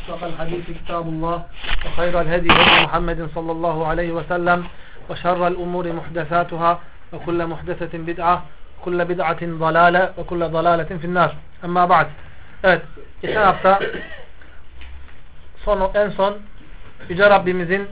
أصدق الحديث كتاب الله وخير الهدي هدي محمد صلى الله عليه وسلم وشر الأمور محدثاتها وكل محدثة بدعة وكل بدعة ضلالة وكل ضلالة في النار. أما بعد. Evet, geçen hafta en son Yüce Rabbimizin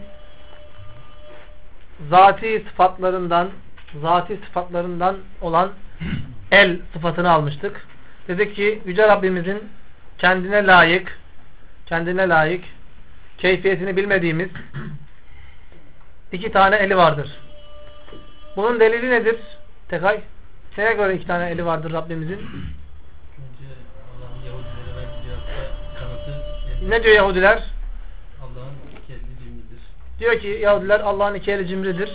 zati sıfatlarından olan el sıfatını almıştık. Dedik ki Yüce Rabbimizin kendine layık keyfiyetini bilmediğimiz iki tane eli vardır. Bunun delili nedir? Tekay, neye göre iki tane eli vardır Rabbimizin? Ne diyor Yahudiler? Allah'ın iki eli cimridir. Diyor ki Yahudiler Allah'ın iki eli cimridir.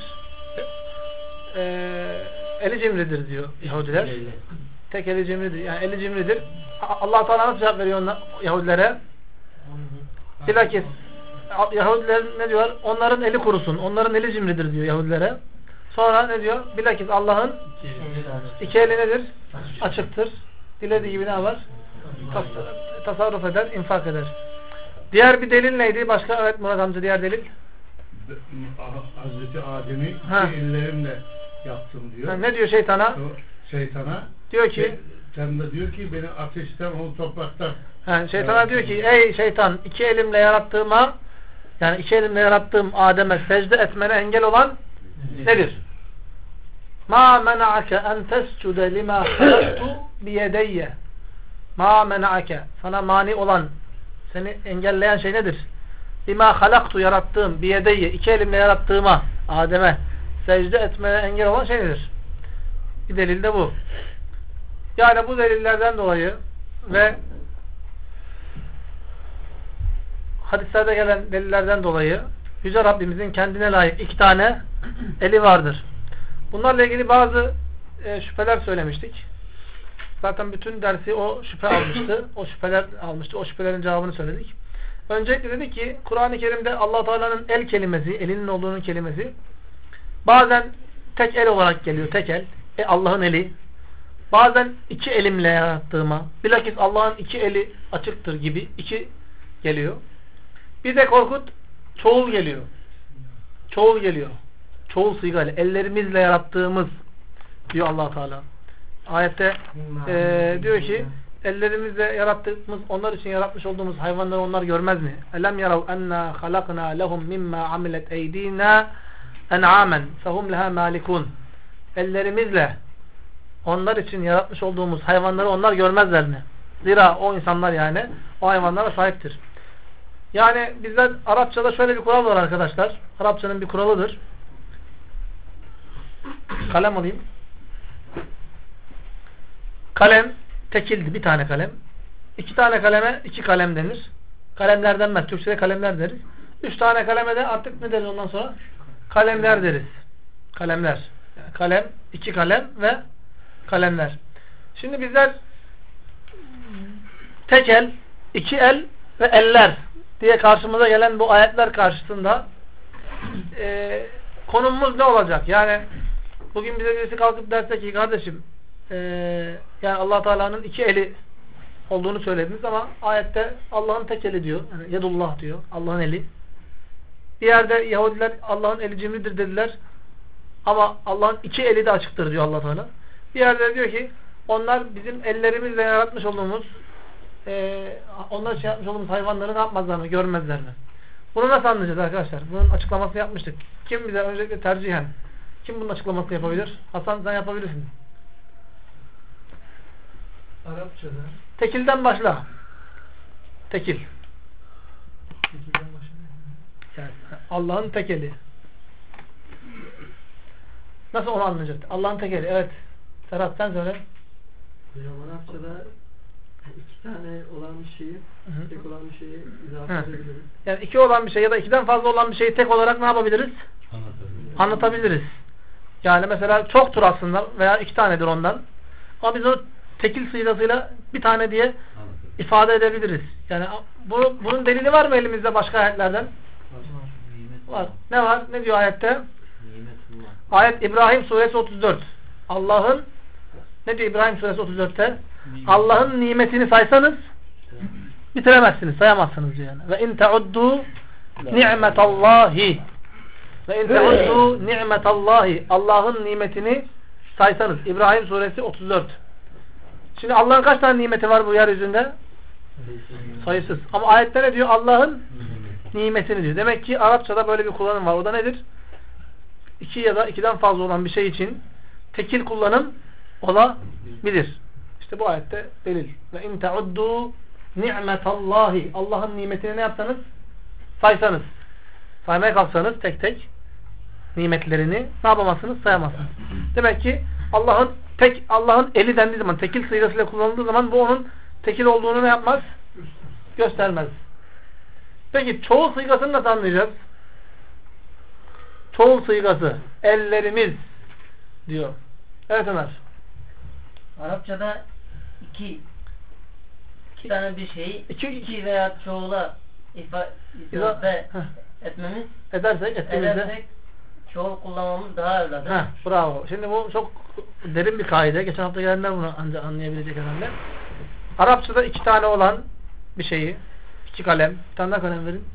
Eli cimridir diyor Yahudiler. Tek eli cimridir. Yani eli cimridir. Allah Teala nasıl cevap veriyor Yahudilere? Bilakis Yahudiler ne diyor? Onların eli kurusun. Onların eli cimridir diyor Yahudilere. Sonra ne diyor? Bilakis Allah'ın iki eli nedir? Açıktır. Dilediği gibi ne var? Tasarruf eder, infak eder. Diğer bir delil neydi? Başka, evet Murat amca, diğer delil? Hazreti Adem'i iki ellerimle yaptım diyor. Ne diyor şeytana? Şeytana diyor ki sen de diyor ki beni ateşten, onu topraktan. Şeytana diyor ki ey şeytan, iki elimle yarattığım Adem'e secde etmene engel olan nedir? Ma mena'ake en tescude lima halaktu biyedeyye. Ma mena'ake, sana mani olan, seni engelleyen şey nedir? Lima halaktu, yarattığım, biyedeyye, iki elimle yarattığıma, Adem'e secde etmene engel olan şey nedir? Bir delil de bu. Yani bu delillerden dolayı ve hadislerde gelen delillerden dolayı Yüce Rabbimizin kendine layık iki tane eli vardır. Bunlarla ilgili bazı şüpheler söylemiştik. Zaten bütün dersi o şüphe almıştı. O şüphelerin cevabını söyledik. Öncelikle dedik ki Kur'an-ı Kerim'de Allah Teala'nın el kelimesi, elinin olduğunun kelimesi bazen tek el olarak geliyor. Tek el. Allah'ın eli. Bazen iki elimle yarattığıma, bilakis Allah'ın iki eli açıktır gibi iki geliyor. Bir de Korkut çoğul geliyor. Çoğul sigayla. Ellerimizle yarattığımız diyor Allah Teala. Ayette diyor ki ellerimizle yarattığımız, onlar için yaratmış olduğumuz hayvanları onlar görmez mi? Elem yarav enna halakna lehum mimma amilet eydina en'amen fehum leha malikun. Ellerimizle onlar için yaratmış olduğumuz hayvanları onlar görmezler mi? Zira o insanlar yani o hayvanlara sahiptir. Yani bizler Arapçada şöyle bir kural var arkadaşlar. Arapçanın bir kuralıdır. Kalem alayım. Kalem tekildi. Bir tane kalem. İki tane kaleme iki kalem denir. Kalemler denmez. Türkçe'de kalemler deriz. Üç tane kaleme de artık ne deriz ondan sonra? Kalemler deriz. Kalemler. Yani kalem, iki kalem ve kalemler. Şimdi bizler tek el, iki el ve eller diye karşımıza gelen bu ayetler karşısında konumuz ne olacak? Yani bugün bize birisi kalkıp derse ki kardeşim yani Allah Teala'nın iki eli olduğunu söylediniz ama ayette Allah'ın tek eli diyor. Yani yedullah diyor. Allah'ın eli. Bir yerde Yahudiler Allah'ın eli cimridir dediler. Ama Allah'ın iki eli de açıktır diyor Allah Teala. Bir yerde diyor ki onlar bizim ellerimizle yaratmış olduğumuz onlar için yapmış olduğumuz hayvanları ne yapmazlar mı? Görmezler mi? Bunu nasıl anlayacağız arkadaşlar? Bunun açıklamasını yapmıştık. Kim bize öncelikle tercihen kim bunun açıklamasını yapabilir? Hasan sen yapabilirsin. Arapçada Tekilden başla. Tekil. tekilden başla. Yani Allah'ın tek eli. Nasıl onu anlayacak? Allah'ın tek eli. Evet. Serhat sen söyle. Hocam Arapçada iki tane olan bir şeyi, tek olan bir şeyi izafe edebiliriz. Yani iki olan bir şey ya da ikiden fazla olan bir şeyi tek olarak ne yapabiliriz? Anlatabiliriz. Yani mesela çoktur aslında veya iki tanedir ondan. Ama biz onu tekil sigasıyla bir tane diye ifade edebiliriz. Yani bunun delili var mı elimizde başka ayetlerden? Var. Ne var? Ne diyor ayette? Ayet İbrahim suresi 34. Allah'ın ne diyor İbrahim suresi 34'te? Allah'ın nimetini saysanız bitiremezsiniz, sayamazsınız diyor yani. Ve in teuddu ni'metallahi ve in teuddu ni'metallahi, Allah'ın nimetini saysanız. İbrahim suresi 34. Şimdi Allah'ın kaç tane nimeti var bu yeryüzünde? Sayısız. Ama ayette ne diyor? Allah'ın nimetini diyor. Demek ki Arapçada böyle bir kullanım var. O da nedir? İki ya da ikiden fazla olan bir şey için tekil kullanım olabilir. İşte bu ayette delil. Ve in teuddu ni'metallahi, Allah'ın nimetini ne yapsanız? Saysanız. Saymaya kalksanız tek tek nimetlerini ne yapamazsınız? Sayamazsınız. Demek ki Allah'ın eli dendiği zaman, tekil sigasıyla kullanıldığı zaman bu onun tekil olduğunu ne yapmaz? Göstermez. Peki çoğul sigasını nasıl anlayacağız? Çoğul sigası ellerimiz diyor. Evet Ömer. Arapçada iki tane bir şeyi iki veya çoğula izafe etmemiz edersek çoğul kullanmamız daha evladır. Bravo. Şimdi bu çok derin bir kaide. Geçen hafta gelenler bunu ancak anlayabilecek herhalde. Arapçada iki tane olan bir şeyi, iki kalem, bir tane daha kalem verin.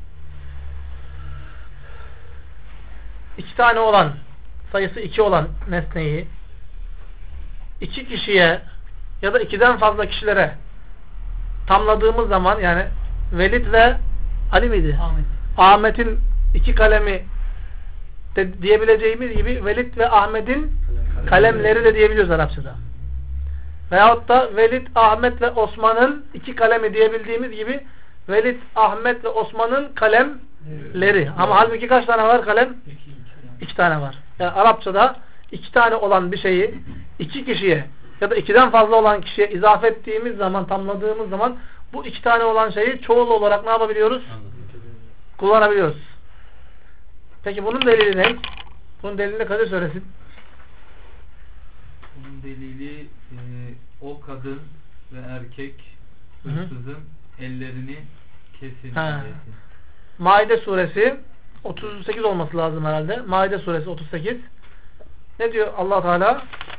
İki tane olan, sayısı iki olan nesneyi iki kişiye ya da ikiden fazla kişilere tamladığımız zaman, yani Velid ve Ali miydi? Ahmet'in iki kalemi de diyebileceğimiz gibi Velid ve Ahmet'in kalemleri de diyebiliyoruz Arapçada. Veyahut da Velid, Ahmet ve Osman'ın iki kalemi diyebildiğimiz gibi Velid, Ahmet ve Osman'ın kalemleri. Ama halbuki kaç tane var kalem? İki tane var. Yani Arapçada iki tane olan bir şeyi iki kişiye ya da ikiden fazla olan kişiye izafe ettiğimiz zaman, tamladığımız zaman bu iki tane olan şeyi çoğul olarak ne yapabiliyoruz? Kullanabiliyoruz. Peki bunun delili ne? Bunun delilini Kadir söylesin. Bunun delili o kadın ve erkek hırsızın ellerini kesin. Maide suresi 38 olması lazım herhalde. Maide suresi 38. Ne diyor Allah Teala?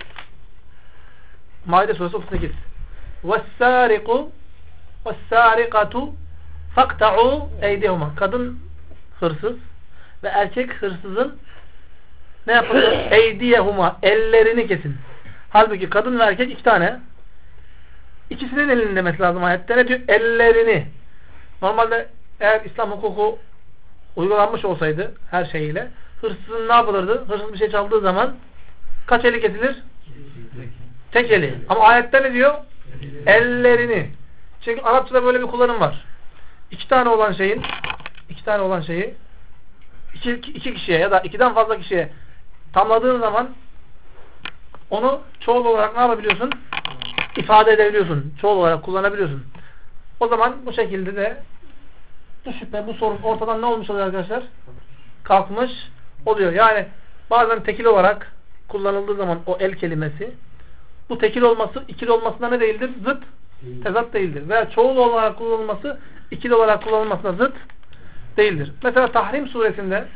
Maide suresi 38. وَالسَّارِقُ وَالسَّارِقَةُ فَقْتَعُوا اَيْدِهُمَا. Kadın hırsız ve erkek hırsızın ne yapın? Eydiyehuma, ellerini kesin. Halbuki kadın ve erkek iki tane. İkisinin elini demesi lazım ayette. Ne diyor? Ellerini. Normalde eğer İslam hukuku uygulanmış olsaydı her şeyiyle, hırsızın ne yapılırdı? Hırsız bir şey çaldığı zaman kaç eli kesilir? Tek eli. Ama ayette ne diyor? Ellerini. Çünkü Arapçada böyle bir kullanım var. İki tane olan şeyi iki kişiye ya da ikiden fazla kişiye tamladığın zaman onu çoğul olarak ne yapabiliyorsun? İfade edebiliyorsun. Çoğul olarak kullanabiliyorsun. O zaman bu şekilde de bu şüphe, bu sorun ortadan ne olmuş oluyor arkadaşlar? Kalkmış oluyor. Yani bazen tekil olarak kullanıldığı zaman o el kelimesi, bu tekil olması ikili olmasına ne değildir? Zıt, tezat değildir. Veya çoğul olarak kullanılması ikili olarak kullanılmasına zıt değildir. Mesela Tahrim suresi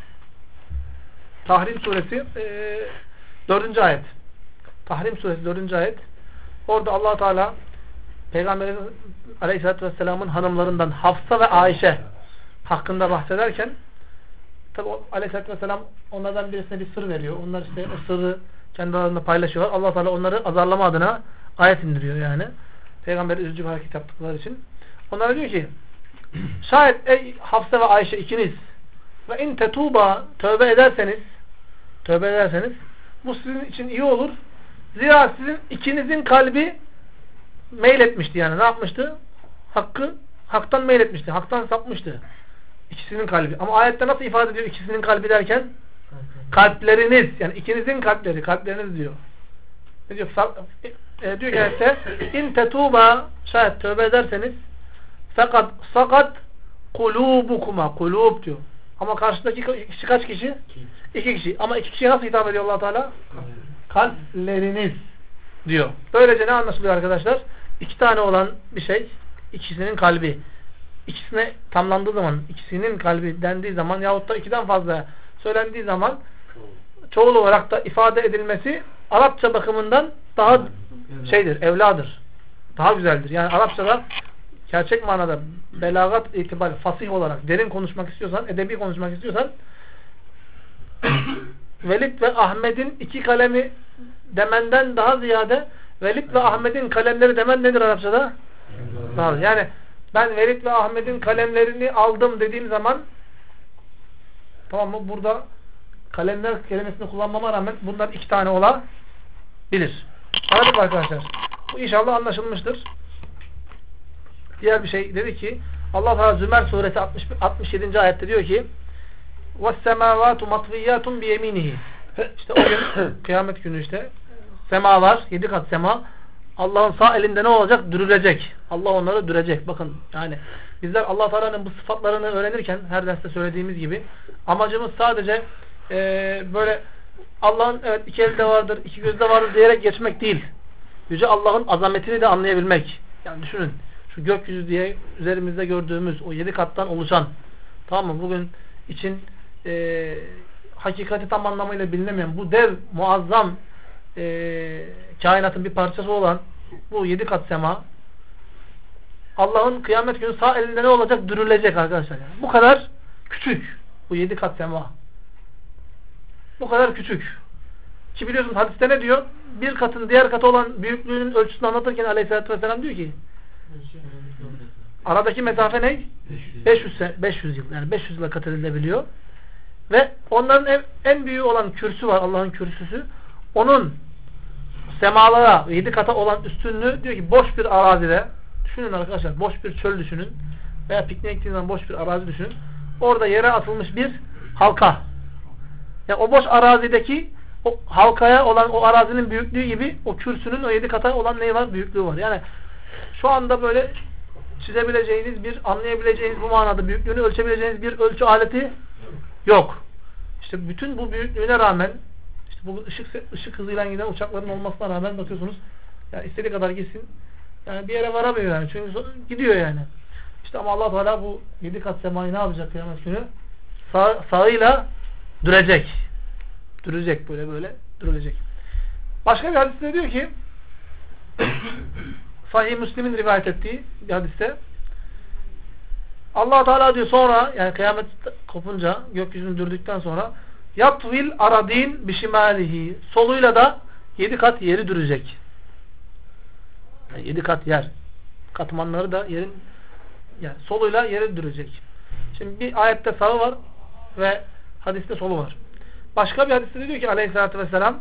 4. ayet. Tahrim suresi 4. ayet. Orada Allah Teala Peygamberimiz Aleyhisselatü Vesselam'ın hanımlarından Hafsa ve Ayşe hakkında bahsederken, tabi Aleyhisselatü Vesselam onlardan birisine bir sır veriyor. Onlar işte o sırrı kendi aralarında paylaşıyorlar. Allah Teala onları azarlama adına ayet indiriyor yani. Peygamber üzücü bir hareket yaptıkları için. Onlara diyor ki, şayet ey Hafsa ve Ayşe ikiniz ve in tetuba, tövbe ederseniz bu sizin için iyi olur. Zira sizin ikinizin kalbi meyletmişti yani. Ne yapmıştı? Haktan meyletmişti. Haktan sapmıştı. İkisinin kalbi. Ama ayette nasıl ifade ediyor ikisinin kalbi derken? Kalpleriniz. Yani ikinizin kalpleriniz diyor. Ne diyor? Diyor ki ayette in tetuba, şayet tövbe ederseniz fakat sakat kulubukuma, kulub diyor. Ama karşıdaki kişi kaç kişi? İki kişi. Ama iki kişiye nasıl hitap ediyor Allah Teala? Kalpleriniz diyor. Böylece ne anlaşılıyor arkadaşlar? İki tane olan bir şey, ikisinin kalbi. İkisine tamlandığı zaman, ikisinin kalbi dendiği zaman yahut da ikiden fazla söylendiği zaman çoğul olarak da ifade edilmesi Arapça bakımından daha evladır. Daha güzeldir. Yani Arapçada gerçek manada belagat itibariyle fasih olarak derin konuşmak istiyorsan, edebi konuşmak istiyorsan Velid ve Ahmet'in iki kalemi demenden daha ziyade Velid ve Ahmet'in kalemleri demen nedir Arapçada? Yani ben Velid ve Ahmet'in kalemlerini aldım dediğim zaman, tamam mı? Burada kalemler kelimesini kullanmama rağmen bunlar iki tane olabilir. Anladık mı arkadaşlar? Bu inşallah anlaşılmıştır. Diğer bir şey dedi ki Allah Teala Zümer suresi 67. ayette diyor ki وَالسَّمَاوَاتُ مَطْوِيَّاتٌ بِيَمِينِهِ İşte o gün kıyamet günü işte semalar, 7 kat sema Allah'ın sağ elinde ne olacak? Dürülecek. Allah onları dürecek. Bakın yani bizler Allah Teala'nın bu sıfatlarını öğrenirken her derste söylediğimiz gibi amacımız sadece böyle Allah'ın evet iki elde vardır, iki gözde vardır diyerek geçmek değil. Yüce Allah'ın azametini de anlayabilmek. Yani düşünün. Şu gökyüzü diye üzerimizde gördüğümüz o 7 kattan oluşan, tamam mı? Bugün için hakikati tam anlamıyla bilinemeyen bu dev muazzam kainatın bir parçası olan bu 7 kat sema Allah'ın kıyamet günü sağ elinde ne olacak? Dürülecek arkadaşlar. Yani. Bu kadar küçük bu 7 kat sema. Bu kadar küçük. Ki biliyorsunuz hadiste ne diyor? Bir katın diğer katı olan büyüklüğünün ölçüsünü anlatırken Aleyhisselatü Vesselam diyor ki aradaki mesafe ne? 500 yıl. Yani 500 yıla kat edilebiliyor. Ve onların en büyüğü olan kürsü var. Allah'ın kürsüsü. Onun semalara 7 kata olan üstünlüğü diyor ki boş bir arazide, düşünün arkadaşlar, boş bir çöl düşünün veya pikniğe gittiğiniz zaman boş bir arazi düşünün. Orada yere atılmış bir halka. Yani o boş arazideki o halkaya olan o arazinin büyüklüğü gibi o kürsünün o 7 kata olan neyi var? Büyüklüğü var. Yani şu anda böyle çizebileceğiniz bir, anlayabileceğiniz bu manada büyüklüğünü ölçebileceğiniz bir ölçü aleti yok. İşte bütün bu büyüklüğüne rağmen işte bu ışık hızıyla giden uçakların olmasına rağmen bakıyorsunuz yani istediği kadar gitsin yani bir yere varamıyor yani. Çünkü gidiyor yani. İşte ama Allah Teala bu 7 kat semayı ne yapacak kıyamet günü? Sağıyla dürecek. Dürecek böyle dürülecek. Başka bir hadiste diyor ki Sahih Müslim'in rivayet ettiği bir hadiste Allah Teala diyor sonra yani kıyamet kopunca gökyüzünü dürdükten sonra yatvil aradin bişimalihi soluyla da 7 kat yeri dürecek. Yani 7 kat yer. Katmanları da yerin yani soluyla yeri dürecek. Şimdi bir ayette sağı var ve hadiste solu var. Başka bir hadiste diyor ki Aleyhisselatü Vesselam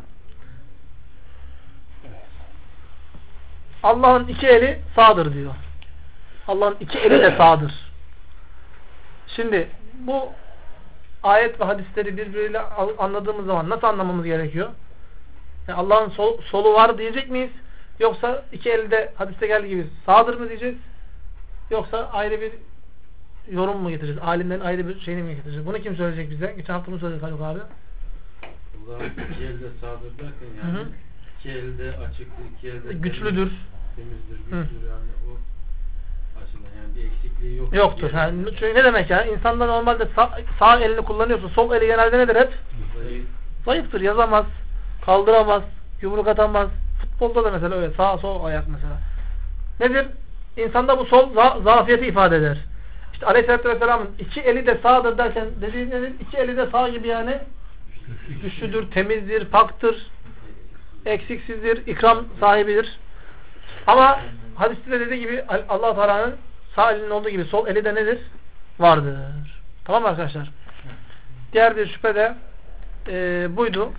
Allah'ın iki eli sağdır diyor. Allah'ın iki eli de sağdır. Şimdi bu ayet ve hadisleri birbiriyle anladığımız zaman nasıl anlamamız gerekiyor? Yani Allah'ın solu var diyecek miyiz? Yoksa iki eli de hadiste geldiği gibi sağdır mı diyeceğiz? Yoksa ayrı bir yorum mu getireceğiz? Alimlerin ayrı bir şeyini mi getireceğiz? Bunu kim söyleyecek bize? Geçen hafta bunu söyledi Haluk abi. Allah'ın iki elde sağdır derken yani iki elde açık, iki elde güçlüdür. Temizdir, güçlüdür yani o açıdan yani bir eksikliği yok. Yoktur. Yani, çünkü ne demek ya? İnsan da normalde sağ elini kullanıyorsa sol eli genelde nedir hep? Zayıftır. Yazamaz, kaldıramaz, yumruk atamaz. Futbolda da mesela öyle. Sağ sol ayak mesela. Nedir? İnsanda bu sol zafiyeti ifade eder. İşte Aleyhisselatü Vesselam'ın iki eli de sağdır derken dediği nedir? İki eli de sağ gibi yani güçlüdür, temizdir, paktır, eksiksizdir, ikram sahibidir. Ama hadiste de dediği gibi Allah Teala'nın sağ elinin olduğu gibi sol eli de nedir? Vardır. Tamam mı arkadaşlar? Diğer bir şüphe de buydu.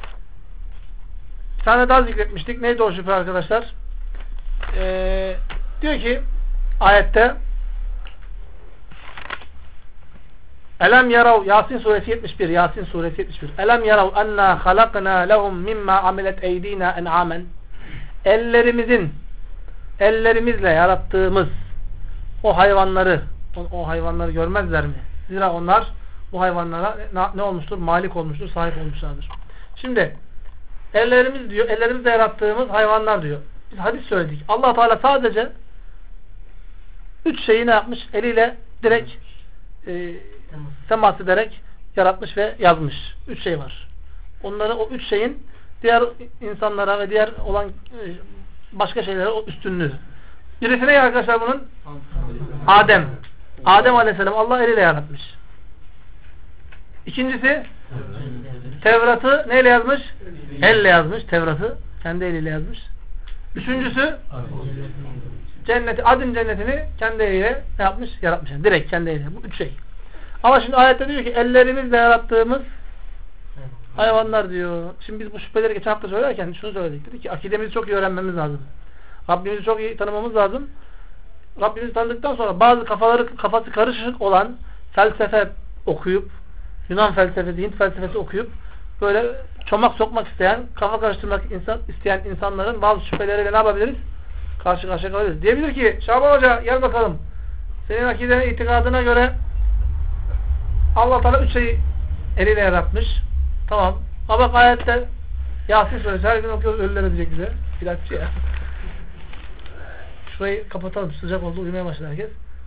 Bir tane daha zikretmiştik. Neydi o şüphe arkadaşlar? Diyor ki ayette Elem yarav Yasin suresi 71 Yasin suresi 71 Elem yarav enna halakna lehum mimma amilet eydina en'amen ellerimizle yarattığımız o hayvanları görmezler mi? Zira onlar bu hayvanlara ne olmuştur? Malik olmuştur, sahip olmuşlardır. Şimdi ellerimizle yarattığımız hayvanlar diyor. Biz hadis söyledik. Allah Teala sadece 3 şeyi ne yapmış? Eliyle direkt temas ederek yaratmış ve yazmış. 3 şey var. Onları o 3 şeyin diğer insanlara ve diğer olan başka şeylere o üstünlüğü. Birisi ne arkadaşlar bunun? Adem. Adem Aleyhisselam Allah eliyle yaratmış. İkincisi Tevrat'ı neyle yazmış? Elle yazmış Tevrat'ı. Kendi eliyle yazmış. Üçüncüsü cenneti, Adem cennetini kendi eliyle yapmış? Yaratmış. Yani direkt kendi eliyle. Bu üç şey. Ama şimdi ayette diyor ki ellerimizle yarattığımız hayvanlar diyor. Şimdi biz bu şüpheleri geçen hafta söylerken şunu söyledik. Dedik ki akidemizi çok iyi öğrenmemiz lazım. Rabbimizi çok iyi tanımamız lazım. Rabbimizi tanıdıktan sonra bazı kafası karışık olan felsefe okuyup, Yunan felsefesi, Hint felsefesi okuyup böyle çomak sokmak isteyen, kafa karıştırmak isteyen insanların bazı şüpheleriyle ne yapabiliriz? Karşı karşıya kalabiliriz. Diyebilir ki Şaban Hoca gel bakalım. Senin akidenin itikadına göre Allah Teala üç şeyi eliyle yaratmış. Tamam. Ama bak ayette Yasin suresi her gün okuyoruz ölüler edecek bize. İlaççı ya. Şurayı kapatalım. Sıcak oldu. Uyumaya başladı herkes.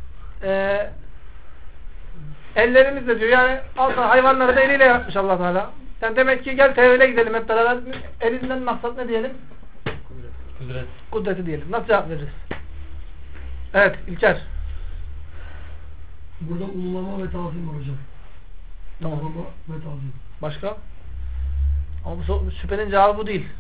Ellerimizle diyor. Yani aslında hayvanları da eliyle yaratmış Allah Teala. Yani demek ki gel tevhile gidelim hep beraber. Elinden maksat ne diyelim? Kudret. Kudreti diyelim. Nasıl cevap veririz? Evet İlker. Burada ululama ve tazim var hocam. Tamam. Ululama ve tazim. Başka? Ama bu şüphenin cevabı bu değil.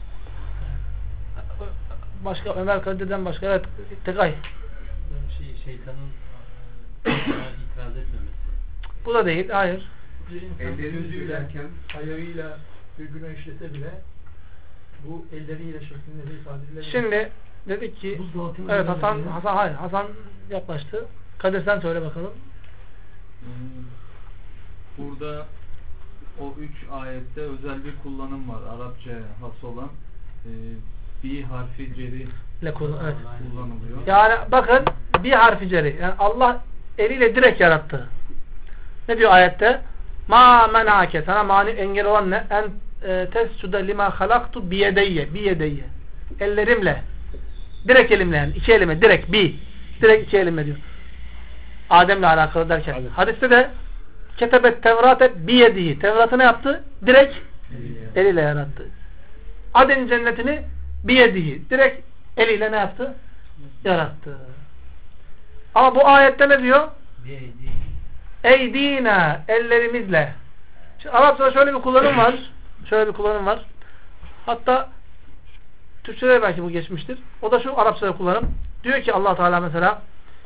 Başka Ömer Kadir'den başka. Evet Tekay. Şeytanın itiraz etmemesi. Bu da değil. Hayır. Gözüyle, ayağıyla bir günah işlese bile bu elleriyle şeklinde de ifade edilebilir. Şimdi dedik ki evet Hasan yaklaştı. Kadir sen söyle bakalım. Burada o 3 ayette özel bir kullanım var. Arapçaya has olan bir harfi ceri evet. kullanılıyor. Yani bakın bir harfi ceri. Yani Allah eliyle direkt yarattı. Ne diyor ayette? Ma menake. Sana mani engel olan ne? En tescude lima halaktu biyedeyye. Ellerimle. Direkt elimle yani. İki elime. Direkt iki elimle diyor. Adem'le alakalı derken. Hadi. Hadiste de ketebet tevrate biyedihi. Tevrat'ı ne yaptı? Direkt eliyle yarattı. Adem cennetini biyedihi. Direkt eliyle ne yaptı? Yarattı. Ama bu ayette ne diyor? Eydina. Ellerimizle. Şimdi Arapçada şöyle bir kullanım var. Hatta Türkçe'de belki bu geçmiştir. O da şu Arapçada kullanım. Diyor ki Allah Teala mesela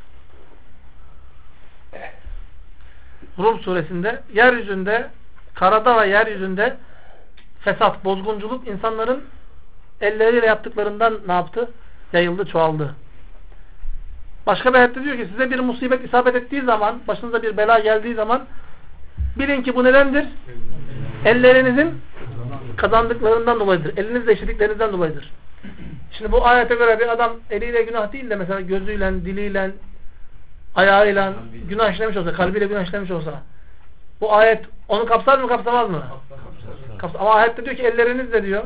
Rum suresinde yeryüzünde, karada ve yeryüzünde fesat, bozgunculuk insanların elleriyle yaptıklarından ne yaptı? Yayıldı, çoğaldı. Başka bir ayette diyor ki size bir musibet isabet ettiği zaman, başınıza bir bela geldiği zaman bilin ki bu nedendir? Ellerinizin kazandıklarından dolayıdır. Elinizle işlediklerinizden dolayıdır. Şimdi bu ayete göre bir adam eliyle günah değil de mesela gözüyle, diliyle, ayağıyla günah işlemiş olsa, kalbiyle günah işlemiş olsa bu ayet onu kapsar mı kapsamaz mı? Kapsar. Ama ayette diyor ki ellerinizle diyor.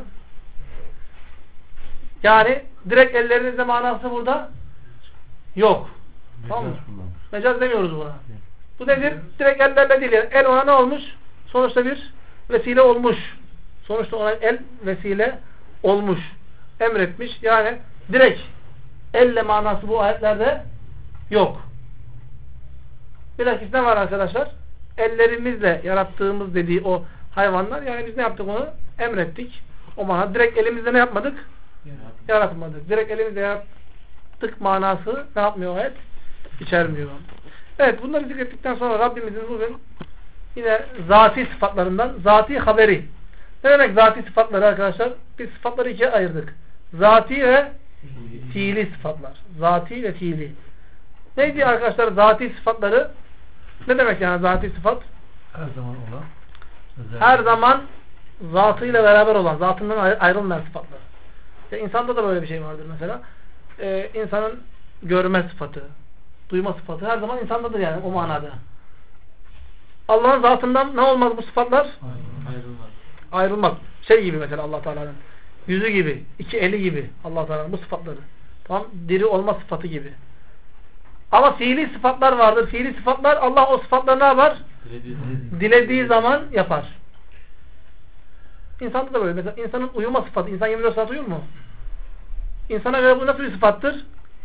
Yani direkt ellerinizle manası burada yok. Tamam mı? Mecaz demiyoruz buna. Bu nedir? Direkt ellerle değil. Yani el ona ne olmuş? Sonuçta bir vesile olmuş. Sonuçta ona el vesile olmuş. Emretmiş. Yani direkt elle manası bu ayetlerde yok. Bilakis ne var arkadaşlar? Ellerimizle yarattığımız dediği o hayvanlar. Yani biz ne yaptık onu? Emrettik. O manada direkt elimizle ne yapmadık? Yaratmadık. Direkt elimizle yarattık manası ne yapmıyor o ayet? İçermiyor. Evet bunları zikrettikten sonra Rabbimizin bugün yine zati sıfatlarından zati haberi. Ne demek zati sıfatları arkadaşlar? Biz sıfatları ikiye ayırdık. Zati ve fiili sıfatlar. Zati ve fiili. Neydi arkadaşlar zati sıfatları? Ne demek yani zati sıfat? Her zaman olan. Her zaman zatıyla beraber olan, zatından ayrılmayan sıfatlar. İşte insanda da böyle bir şey vardır mesela. İnsanın görme sıfatı, duyma sıfatı her zaman insandadır yani o manada. Allah'ın zatından ne olmaz bu sıfatlar? Ayrılmak. Şey gibi mesela Allah Teala'nın yüzü gibi, iki eli gibi Allah Teala'nın bu sıfatları. Tamam, diri olma sıfatı gibi. Ama fiili sıfatlar vardır. Fiili sıfatlar Allah o sıfatları ne yapar? Dilediği zaman yapar. İnsanda da böyle. Mesela insanın uyuma sıfatı. İnsan 24 saat uyur mu? İnsana göre bu nasıl bir sıfattır?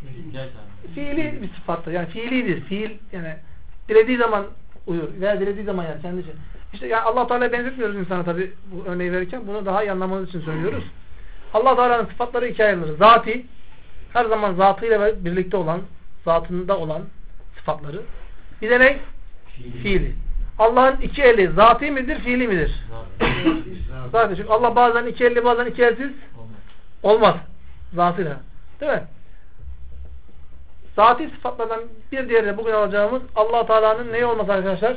Fiili bir sıfattır. Yani fiilidir. Fiil yani dilediği zaman uyur veya dilediği zaman yer kendisi. İşte yani Allah Teala'ya benzetmiyoruz insana tabi bu örneği verirken. Bunu daha iyi anlamanız için söylüyoruz. Allah Teala'nın sıfatları ikiye ayrılır. Zati, her zaman zatıyla birlikte olan, zatında olan sıfatları. Bir de ne? Fiili. Allah'ın iki eli zati midir, fiili midir? Zati. Çünkü Allah bazen iki elli, bazen iki elsiz olmaz. Zatıyla. Değil mi? Zati sıfatlardan bir diğeri de bugün alacağımız Allah Teala'nın neyi olması arkadaşlar?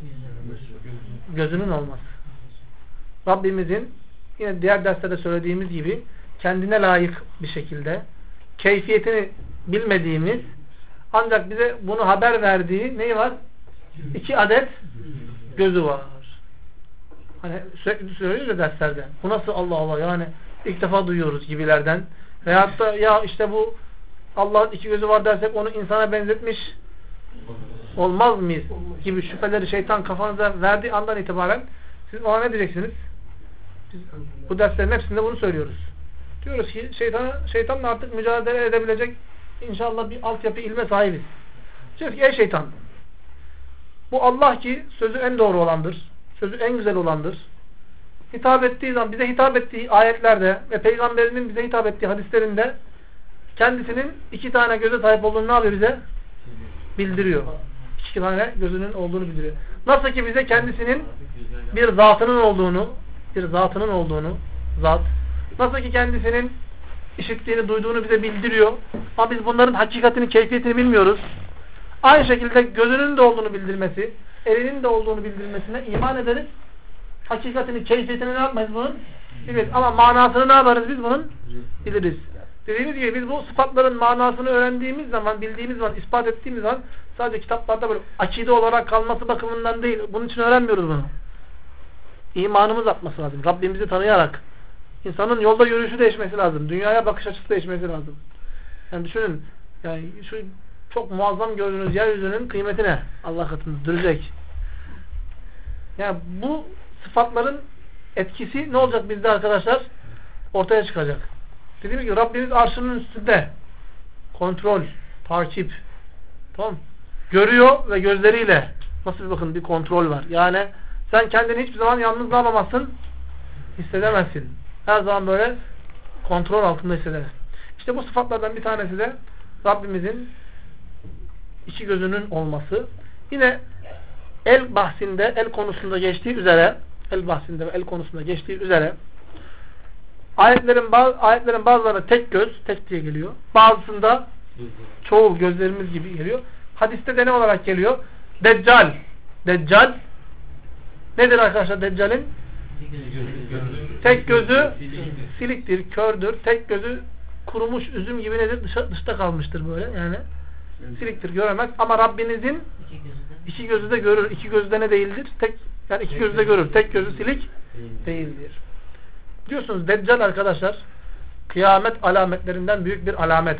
Gözünün olması. Rabbimizin yine diğer derslerde söylediğimiz gibi kendine layık bir şekilde keyfiyetini bilmediğimiz ancak bize bunu haber verdiği neyi var? 2 adet gözü var. Hani sürekli söylüyoruz ya derslerde. Bu nasıl Allah Allah yani ilk defa duyuyoruz gibilerden. Veyahut da ya işte bu Allah'ın 2 gözü var dersek onu insana benzetmiş olmaz mıyız? Gibi şüpheleri şeytan kafanıza verdiği andan itibaren siz ona ne diyeceksiniz? Biz bu derslerin hepsinde bunu söylüyoruz. Diyoruz ki şeytanla artık mücadele edebilecek inşallah bir altyapı ilme sahibiz. Diyoruz ki ey şeytan, bu Allah ki sözü en doğru olandır. Sözü en güzel olandır. Hitap ettiği zaman, bize hitap ettiği ayetlerde ve Peygamberinin bize hitap ettiği hadislerinde kendisinin 2 tane göze sahip olduğunu ne yapıyor bize? Bildiriyor. 2 tane gözünün olduğunu bildiriyor. Nasıl ki bize kendisinin bir zatının olduğunu, zat. Nasıl ki kendisinin işittiğini, duyduğunu bize bildiriyor. Ama biz bunların hakikatini, keyfiyetini bilmiyoruz. Aynı şekilde gözünün de olduğunu bildirmesi, elinin de olduğunu bildirmesine iman ederiz. Hakikatini, keyfiyetini ne yapmayız bunun? Biliriz. Ama manasını ne yaparız biz bunun? Biliriz. Dediğimiz gibi biz bu sıfatların manasını öğrendiğimiz zaman, bildiğimiz zaman, ispat ettiğimiz zaman sadece kitaplarda böyle akide olarak kalması bakımından değil. Bunun için öğrenmiyoruz bunu. İmanımız artması lazım. Rabbimizi tanıyarak. İnsanın yolda yürüyüşü değişmesi lazım. Dünyaya bakış açısı değişmesi lazım. Yani düşünün. Yani şu çok muazzam gördüğünüz yeryüzünün kıymeti ne? Allah katında dürecek. Yani bu sıfatların etkisi ne olacak bizde arkadaşlar? Ortaya çıkacak. Dediğim gibi Rabbimiz arşının üstünde. Kontrol, takip. Tamam. Görüyor ve gözleriyle. Nasıl bir bakın bir kontrol var. Yani sen kendini hiçbir zaman yalnız kalmamazsın. Hissedemezsin. Her zaman böyle kontrol altında hissedersin. İşte bu sıfatlardan bir tanesi de Rabbimizin 2 gözünün olması. Yine el bahsinde, el konusunda geçtiği üzere, el bahsinde ve el konusunda geçtiği üzere ayetlerin bazılarında tek göz, tek diye geliyor. Bazısında çoğul gözlerimiz gibi geliyor. Hadiste de ne olarak geliyor? Deccal. Deccal nedir arkadaşlar Deccal'in? Tek gözü siliktir, kördür. Tek gözü kurumuş üzüm gibi nedir? Dışta kalmıştır böyle yani. Siliktir, göremez. Ama Rabbinizin 2 gözü de görür. 2 gözü de ne değildir? Yani 2 gözü de görür. Tek gözü silik değildir. Biliyorsunuz Deccal arkadaşlar kıyamet alametlerinden büyük bir alamet.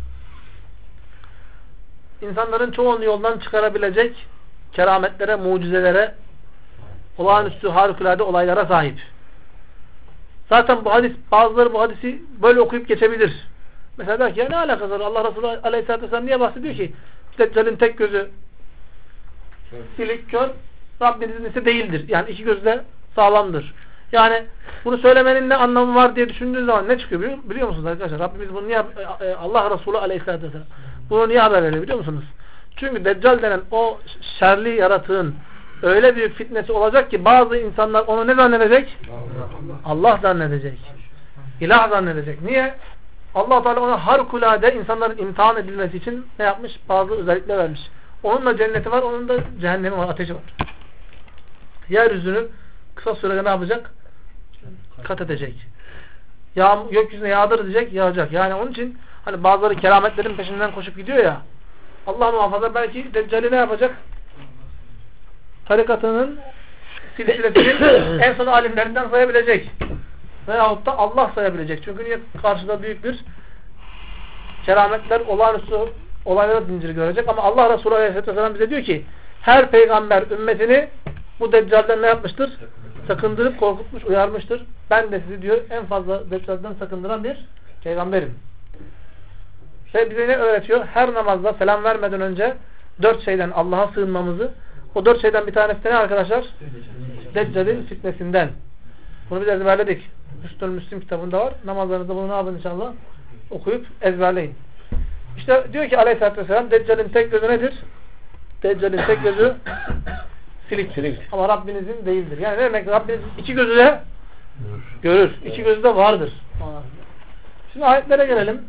İnsanların çoğunu yoldan çıkarabilecek kerametlere, mucizelere, olağanüstü harikulade olaylara sahip. Zaten bu hadis, bazıları bu hadisi böyle okuyup geçebilir. Mesela der ki ya ne alakası var? Allah Resulü Aleyhisselatü Vesselam niye bahsediyor ki? Deccal'in tek gözü silik, kör, Rabbinizin ise değildir. Yani 2 gözü de sağlamdır. Yani bunu söylemenin ne anlamı var diye düşündüğün zaman ne çıkıyor biliyor musunuz arkadaşlar? Rabbimiz bunu niye, Allah Resulü Aleyhisselatü Vesselam bunu niye haber veriyor biliyor musunuz? Çünkü Deccal denen o şerli yaratığın öyle büyük fitnesi olacak ki bazı insanlar onu ne zannedecek? Allah zannedecek. İlah zannedecek. Niye? Allah Teala ona harikulade insanların imtihan edilmesi için ne yapmış? Bazı özellikler vermiş. Onun da cenneti var, onun da cehennemi var, ateşi var. Yeryüzünü kısa sürede ne yapacak? Kat edecek. Gökyüzüne yağdır diyecek, yağacak. Yani onun için hani bazıları kerametlerin peşinden koşup gidiyor ya. Allah muhafaza belki Deccal'i ne yapacak? Tarikatının silsilesinin en son alimlerinden sayabilecek. Veyahut da Allah sayabilecek. Çünkü niye? Karşıda büyük bir kerametler, olağanüstü olaylara zinciri görecek. Ama Allah Resulü Aleyhisselatü Vesselam bize diyor ki her peygamber ümmetini bu Deccal'den ne yapmıştır? Sakındırıp korkutmuş, uyarmıştır. Ben de sizi diyor en fazla Deccal'den sakındıran bir peygamberim. Ve bize ne öğretiyor? Her namazda selam vermeden önce 4 şeyden Allah'a sığınmamızı. O 4 şeyden bir tanesi de ne arkadaşlar? Deccal'in fitnesinden. Bunu biz ezberledik. Hüsnül Müslim kitabında var. Namazlarınızda bunu ne yapın inşallah? Okuyup ezberleyin. İşte diyor ki Aleyhisselatü Vesselam Deccal'in tek gözü nedir? Deccal'in tek gözü siliktir. Ama Rabbinizin değildir. Yani ne demek? Rabbiniz iki gözü de görür. İki gözü de vardır. Şimdi ayetlere gelelim.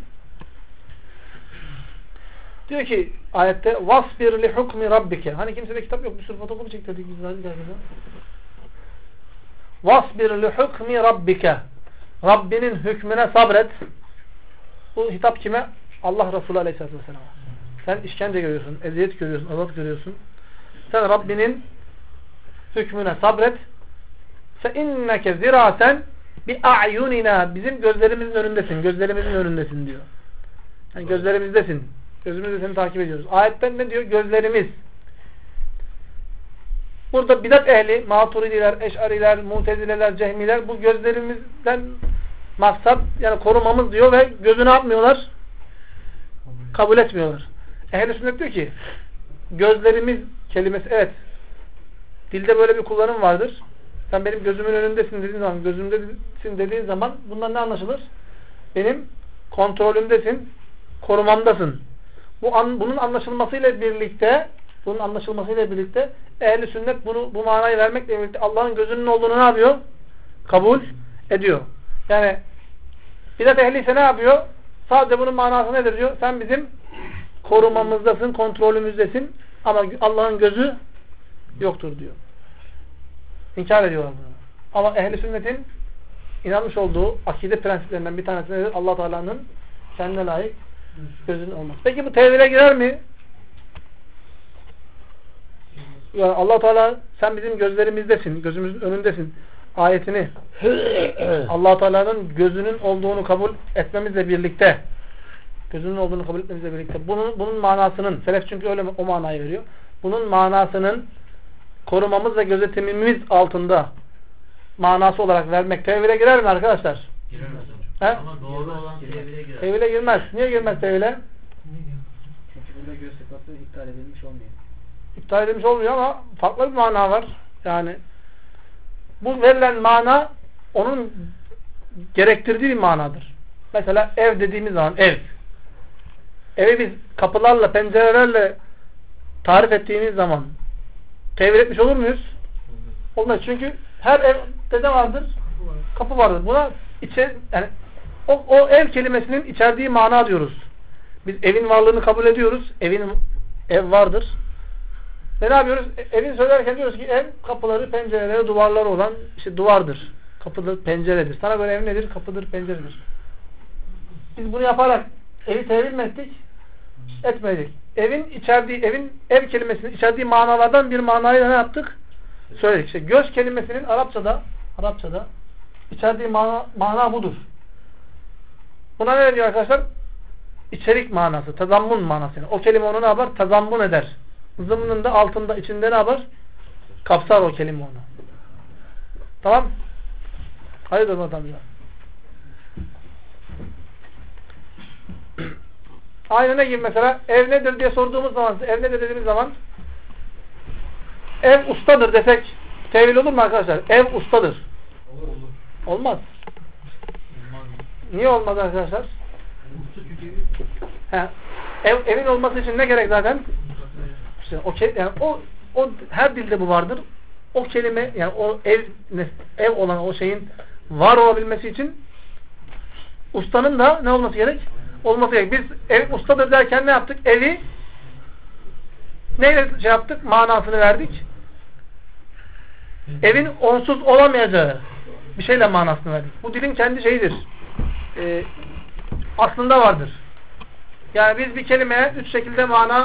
Diyor ki ayette وَاسْبِرْ لِحُكْمِ رَبِّكَ. Hani kimsede kitap yok. Bir sürü fotokopi çektirdik biz zaten. وَاسْبِرْ لِحُكْمِ رَبِّكَ. Rabbinin hükmüne sabret. Bu hitap kime? Allah Resulü Aleyhisselatü Vesselam. Sen işkence görüyorsun, eziyet görüyorsun, azap görüyorsun. Sen Rabbinin hükmüne sabret. فَاِنَّكَ زِرَاسًا بِاَعْيُنِنَا. Bizim gözlerimizin önündesin. Gözlerimizin önündesin diyor. Yani gözlerimizdesin. Gözümüzle seni takip ediyoruz. Ayetten ne diyor? Gözlerimiz. Burada bidat ehli, maturidiler, eşariler, mutezileler, cehmiler bu gözlerimizden maksat yani korumamız diyor ve gözü ne yapmıyorlar? Kabul etmiyorlar. Ehl-i sünnet diyor ki gözlerimiz kelimesi evet dilde böyle bir kullanım vardır. Sen benim gözümün önündesin dediğin zaman, gözümdesin dediğin zaman bundan ne anlaşılır? Benim kontrolümdesin, korumamdasın. Bunun anlaşılmasıyla birlikte ehl-i sünnet bu manayı vermekle birlikte Allah'ın gözünün olduğunu ne yapıyor? Kabul ediyor. Yani bidat ehli ise ne yapıyor? Sadece bunun manası nedir diyor? Sen bizim korumamızdasın, kontrolümüzdesin ama Allah'ın gözü yoktur diyor. İnkar ediyorlar bunu. Ama ehl-i sünnetin inanmış olduğu akide prensiplerinden bir tanesi nedir? Allah Teala'nın kendine layık gözünün olması. Peki bu tevhile girer mi? Yani Allah Teala sen bizim gözlerimizdesin, gözümüzün önündesin ayetini Allah Teala'nın gözünün olduğunu kabul etmemizle birlikte bunun manasının selef çünkü öyle o manayı veriyor. Bunun manasının korumamız ve gözetimimiz altında manası olarak vermek tevhile girer mi arkadaşlar? Giremez. Ama doğru olan tevhile girer. Tevhile girmez. Niye girmez tevhile? Çünkü burada göz sıfatı iptal edilmiş olmuyor. İptal edilmiş olmuyor ama farklı bir mana var. Yani bu verilen mana onun gerektirdiği bir manadır. Mesela ev dediğimiz zaman evi biz kapılarla, pencerelerle tarif ettiğimiz zaman tevhil etmiş olur muyuz? Olmaz. Çünkü her evde de vardır? Kapı vardır. Buna yani o ev kelimesinin içerdiği mana diyoruz. Biz evin varlığını kabul ediyoruz. Ev vardır. Ve ne yapıyoruz? Evin söylerken diyoruz ki ev kapıları, pencereleri, duvarları olan işte duvardır. Kapıdır, penceredir. Sana göre ev nedir? Kapıdır, penceredir. Biz bunu yaparak evi tevhil mi ettik? Etmedik. Ev kelimesinin içerdiği manalardan bir manayı ne yaptık? Söyledik. İşte göz kelimesinin Arapçada içerdiği mana budur. Buna ne diyor arkadaşlar? İçerik manası, tazammun manası. O kelime onu ne yapar? Tazammun eder. Zımnın da altında, içinde ne yapar? Kapsar o kelime onu. Tamam? Hayırdır adam ya. Aynı ne gibi mesela? Ev nedir diye sorduğumuz zaman, ev nedir dediğimiz zaman ev ustadır desek tevhil olur mu arkadaşlar? Ev ustadır. Olur. Olmaz. Niye olmaz arkadaşlar? Evin olması için ne gerek zaten? İşte o her dilde bu vardır. O kelime yani o ev olan o şeyin var olabilmesi için ustanın da ne olması gerek? Olması gerek. Biz ev ustadır derken ne yaptık? Evi neyle şey yaptık? Manasını verdik. Evin onsuz olamayacağı bir şeyle manasını verdik. Bu dilin kendi şeyidir. Aslında vardır. Yani biz bir kelimeye üç şekilde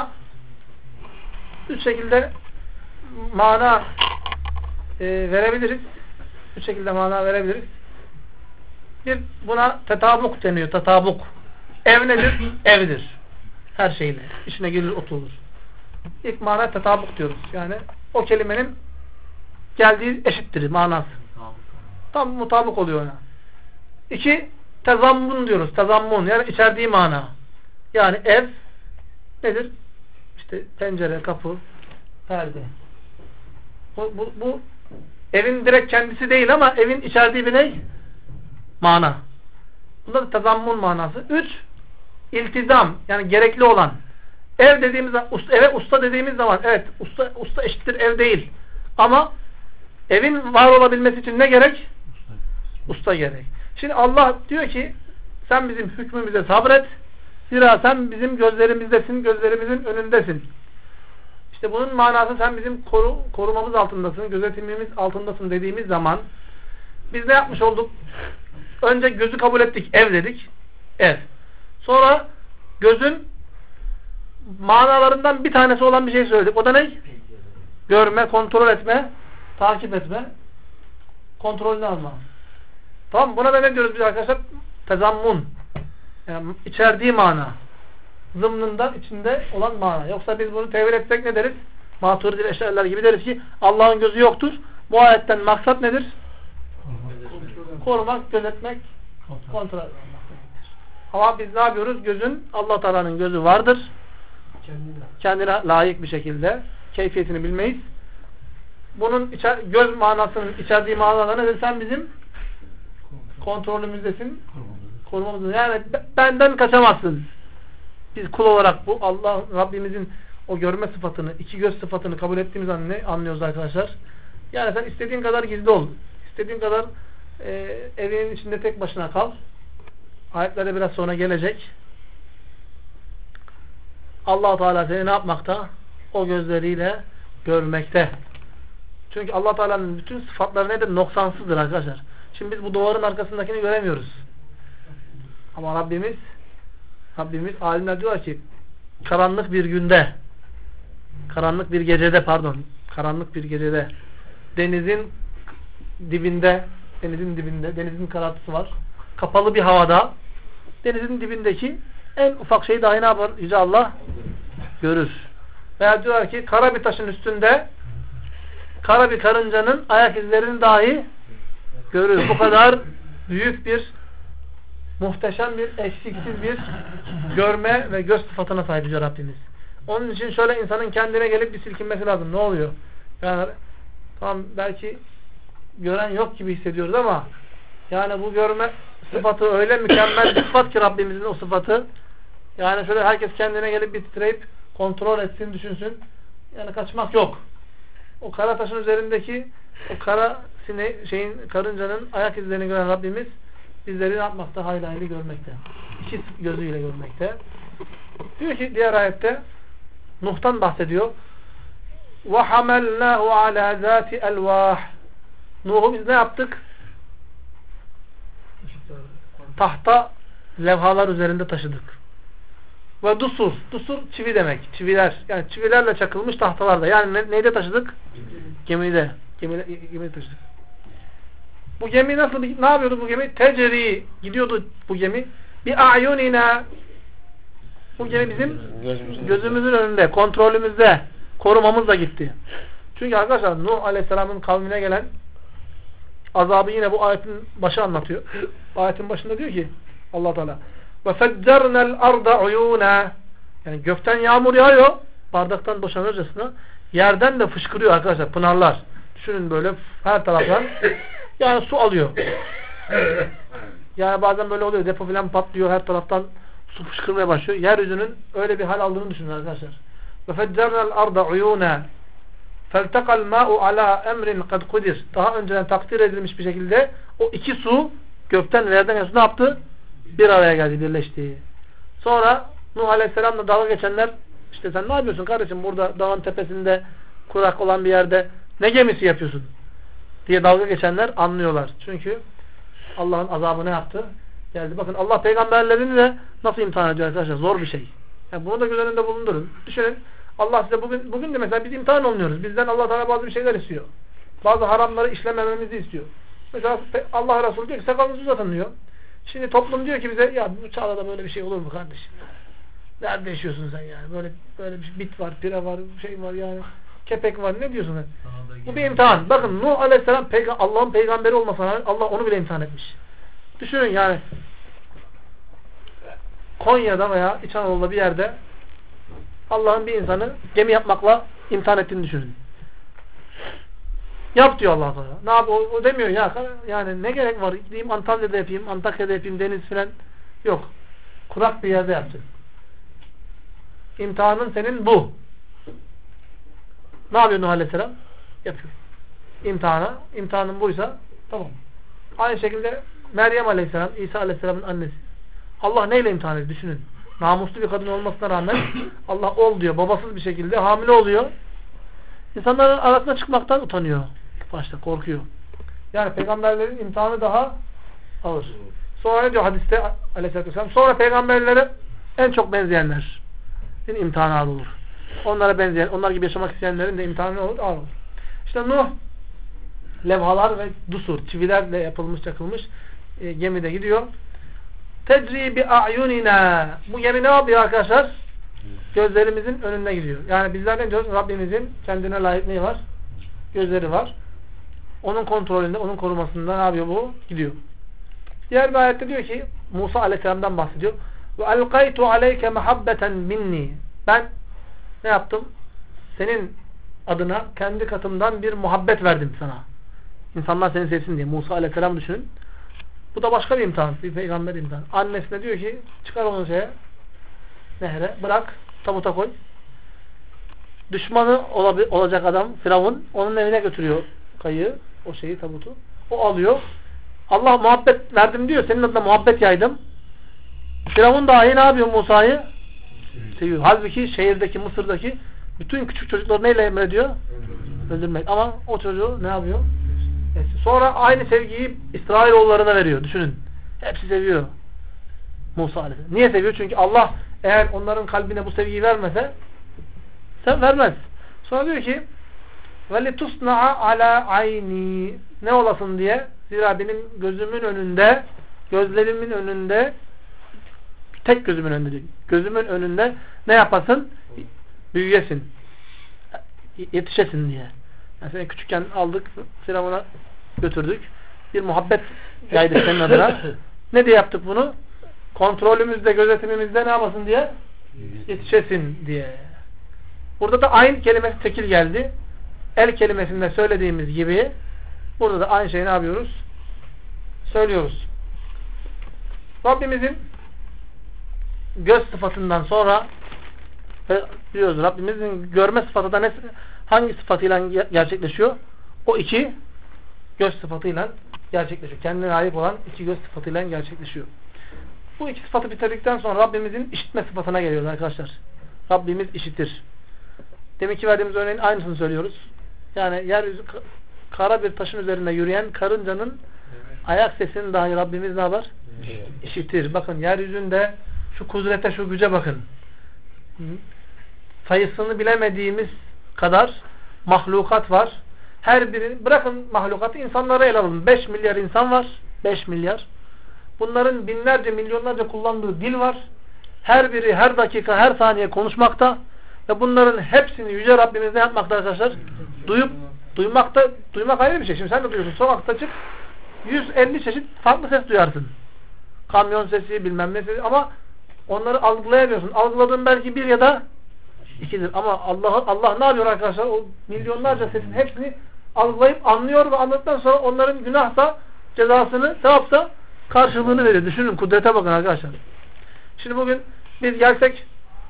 mana verebiliriz. Üç şekilde mana verebiliriz. Bir buna tetabuk deniyor. Tetabuk. Ev nedir? Evdir. Her şeyle. İçine gelir oturur. İlk mana tetabuk diyoruz. Yani o kelimenin geldiği eşittir manası. Tam mutabık oluyor ona. İki, tezammun diyoruz. Tezammun yani içerdiği mana. Yani ev nedir? İşte pencere, kapı, perde. Bu evin direkt kendisi değil ama evin içerdiği bir ne? Mana. Bunda da tezammun manası. 3. İltizam. Yani gerekli olan. Ev dediğimiz zaman, eve usta dediğimiz zaman evet usta eşittir ev değil. Ama evin var olabilmesi için ne gerek? Usta gerek. Şimdi Allah diyor ki sen bizim hükmümüze sabret. Zira sen bizim gözlerimizdesin, gözlerimizin önündesin. İşte bunun manası sen bizim korumamız altındasın, gözetimimiz altındasın dediğimiz zaman biz ne yapmış olduk? Önce gözü kabul ettik, ev dedik. Ev. Sonra gözün manalarından bir tanesi olan bir şey söyledik. O da ne? Görme, kontrol etme, takip etme, kontrolünü alma. Tamam, buna da ne diyoruz biz arkadaşlar? Tezammun. Yani içerdiği mana. Zımnından içinde olan mana. Yoksa biz bunu tevil etsek ne deriz? Maturidi Eşariler gibi deriz ki Allah'ın gözü yoktur. Bu ayetten maksat nedir? Korumak, gözetmek, kontrol etmek. Ama biz ne yapıyoruz? Gözün, Allah Teala'nın gözü vardır. Kendine layık bir şekilde keyfiyetini bilmeyiz. Bunun göz manasının içerdiği manalar nedir? Sen bizim kontrolümüzdesin. Korumamızın. Yani benden kaçamazsın. Biz kul olarak bu Allah Rabbimizin o görme sıfatını, iki göz sıfatını kabul ettiğimiz an ne anlıyoruz arkadaşlar? Yani sen istediğin kadar gizli ol. İstediğin kadar evinin içinde tek başına kal. Ayetlerde biraz sonra gelecek. Allah Teala seni ne yapmakta? O gözleriyle görmekte. Çünkü Allah Teala'nın bütün sıfatları nedir? Noksansızdır arkadaşlar. Şimdi biz bu duvarın arkasındakini göremiyoruz. Ama Rabbimiz alimler diyor ki karanlık bir gecede denizin dibinde denizin karartısı var. Kapalı bir havada denizin dibindeki en ufak şeyi dahi ne yapar? Yüce Allah görür. Veya diyorlar ki kara bir taşın üstünde kara bir karıncanın ayak izlerini dahi görür. Bu kadar büyük bir, muhteşem bir, eksiksiz bir görme ve göz sıfatına sahip Yüce Rabbimiz. Onun için şöyle insanın kendine gelip bir silkinmesi lazım. Ne oluyor? Yani tamam belki gören yok gibi hissediyoruz ama yani bu görme sıfatı öyle mükemmel bir sıfat ki Rabbimizin o sıfatı. Yani şöyle herkes kendine gelip bir titreyip kontrol etsin, düşünsün. Yani kaçmak yok. O kara taşın üzerindeki o kara karıncanın ayak izlerini gören Rabbimiz bizleri ne yapmakta? Hayli hayli görmekte. İki gözüyle görmekte. Diyor ki diğer ayette Nuh'tan bahsediyor. وَحَمَلْنَاهُ عَلَى ذَاتِ الْوَاحِ Nuh'u biz ne yaptık? Tahta levhalar üzerinde taşıdık. Ve dusur. Dusur çivi demek. Çiviler. Yani çivilerle çakılmış tahtalarda. Yani neyde taşıdık? Gemide. Gemide taşıdık. Bu gemi nasıl? Ne yapıyordu bu gemi? Tecri. Gidiyordu bu gemi. Bir a'yunina. Bu gemi bizim gözümüzün önünde, kontrolümüzde, korumamızla gitti. Çünkü arkadaşlar Nuh Aleyhisselam'ın kavmine gelen azabı yine bu ayetin başı anlatıyor. Ayetin başında diyor ki Allah Teala ve feccarna'l arda uyuna. Yani gökten yağmur yağıyor, bardaktan boşanırcasına. Yerden de fışkırıyor arkadaşlar, pınarlar. Düşünün böyle her taraftan yani su alıyor. Yani bazen böyle oluyor, depo falan patlıyor, her taraftan su fışkırmaya başlıyor. Yeryüzünün öyle bir hal aldığını düşünün arkadaşlar. Ve feccarna'l arda uyuna. فَالْتَقَى الْمَاءُ عَلَى اَمْرٍ قَدْ قُدِرٍ Daha önceden takdir edilmiş bir şekilde o iki su gökten ve yerden ne yaptı? Bir araya geldi, birleşti. Sonra Nuh Aleyhisselam'la dalga geçenler işte sen ne yapıyorsun kardeşim burada dağın tepesinde kurak olan bir yerde ne gemisi yapıyorsun? Diye dalga geçenler anlıyorlar. Çünkü Allah'ın azabı ne yaptı? Geldi. Bakın Allah peygamberlerini de nasıl imtihan ediyor arkadaşlar? Zor bir şey. Yani bunu da göz önünde bulundurun. Düşünün. Allah size bugün de mesela biz imtihan oluyoruz. Bizden Allah Teala bazı bir şeyler istiyor. Bazı haramları işlemememizi istiyor. Mesela Allah Resulü diyor ki sakalınızı uzatın diyor. Şimdi toplum diyor ki bize ya bu çağda böyle bir şey olur mu kardeşim? Nerede yaşıyorsun sen yani? Böyle bir bit var, pire var, şey var yani. Kepek var. Ne diyorsun sen? Bu bir imtihan. Bakın Nuh Aleyhisselam Allah'ın peygamberi olmasına Allah onu bile imtihan etmiş. Düşünün yani. Konya'da veya İç Anadolu'da bir yerde Allah'ın bir insanı gemi yapmakla imtihan ettiğini düşünün. Yap diyor Allah Teala. Ne yap? O demiyor ya. Yani ne gerek var? Gideyim Antalya'da yapayım, Antakya'da yapayım, deniz falan. Yok. Kurak bir yerde yapacaksın. İmtihanın senin bu. Ne yapıyor Nuh Aleyhisselam? Yapıyor. İmtihanın buysa tamam. Aynı şekilde Meryem Aleyhisselam, İsa Aleyhisselam'ın annesi. Allah neyle imtihan ediyor? Düşünün. Namuslu bir kadın olmasına rağmen Allah ol diyor. Babasız bir şekilde hamile oluyor. İnsanların arasına çıkmaktan utanıyor. Başta korkuyor. Yani peygamberlerin imtihanı daha ağır. Sonra ne diyor hadiste Aleyhisselatü Vesselam? Sonra peygamberlere en çok benzeyenlerin imtihanı ağır olur. Onlara benzeyen, onlar gibi yaşamak isteyenlerin de imtihanı olur, ağır olur. İşte Nuh levhalar ve dusur, çivilerle yapılmış, çakılmış gemide gidiyor. Tecri bi a'yunina. Bu gemi ne yapıyor arkadaşlar? Gözlerimizin önünde gidiyor. Yani bizler ne diyoruz? Rabbimizin kendine layık neyi var? Gözleri var. Onun kontrolünde, onun korumasında ne yapıyor bu? Gidiyor. Diğer bir ayette diyor ki Musa Aleyhisselam'dan bahsediyor. Ve alqaytu aleyke muhabbeten minni. Ben ne yaptım? Senin adına kendi katımdan bir muhabbet verdim sana. İnsanlar seni sevsin diye. Musa Aleyhisselam düşünün. Bu da başka bir imtihan. Bir peygamber imtihan. Annesine diyor ki çıkar onu nehre. Bırak. Tabuta koy. Düşmanı olacak adam Firavun onun evine götürüyor kayığı. O tabutu. O alıyor. Allah muhabbet verdim diyor. Senin adına muhabbet yaydım. Firavun dahi ne yapıyor Musa'yı? Seviyor. Halbuki şehirdeki, Mısır'daki bütün küçük çocukları neyle emrediyor? Öldürmek. Ama o çocuğu ne yapıyor? Sonra aynı sevgiyi İsrailoğullarına veriyor. Düşünün. Hepsi seviyor Musa Aleyhisselam. Niye seviyor? Çünkü Allah eğer onların kalbine bu sevgiyi vermese vermez. Sonra diyor ki وَلِتُصْنَعَ عَلَى عَيْنِي ne olasın diye zira benim gözümün önünde gözlerimin önünde tek gözümün önünde değil. Gözümün önünde ne yapasın? Büyüyesin. Yetişesin diye. Yani seni küçükken aldık Firavun'a götürdük. Bir muhabbet yaydık senin adına. Ne diye yaptık bunu? Kontrolümüzde, gözetimimizde ne yapasın diye? Yetişesin diye. Burada da ayn kelimesi tekil geldi. El kelimesinde söylediğimiz gibi burada da aynı şeyi ne yapıyoruz? Söylüyoruz. Rabbimizin göz sıfatından sonra biliyoruz Rabbimizin görme sıfatı da hangi sıfatıyla gerçekleşiyor? O iki göz sıfatıyla gerçekleşiyor. Kendine layık olan iki göz sıfatıyla gerçekleşiyor. Bu iki sıfatı bitirdikten sonra Rabbimizin işitme sıfatına geliyoruz arkadaşlar. Rabbimiz işitir. Demek ki verdiğimiz örneğin aynısını söylüyoruz. Yani yeryüzü kara bir taşın üzerinde yürüyen karıncanın ayak sesini dahi Rabbimiz ne yapar? İşitir. Bakın yeryüzünde şu kudrete, şu güce bakın. Sayısını bilemediğimiz kadar mahlukat var. Her birini, bırakın mahlukatı, insanları ele alın. 5 milyar insan var. 5 milyar. Bunların binlerce, milyonlarca kullandığı dil var. Her biri her dakika, her saniye konuşmakta. Ve bunların hepsini Yüce Rabbimiz ne yapmakta arkadaşlar? Duymak ayrı bir şey. Şimdi sen de duyuyorsun. Sokakta çık 150 çeşit farklı ses duyarsın. Kamyon sesi, bilmem ne sesi ama onları algılayamıyorsun. Algıladığın belki bir ya da ikidir. Ama Allah ne yapıyor arkadaşlar? O milyonlarca sesin hepsini algılayıp anlıyor ve anladıktan sonra onların günahsa cezasını, sevapsa karşılığını veriyor. Düşünün, kudrete bakın arkadaşlar. Şimdi bugün biz gelsek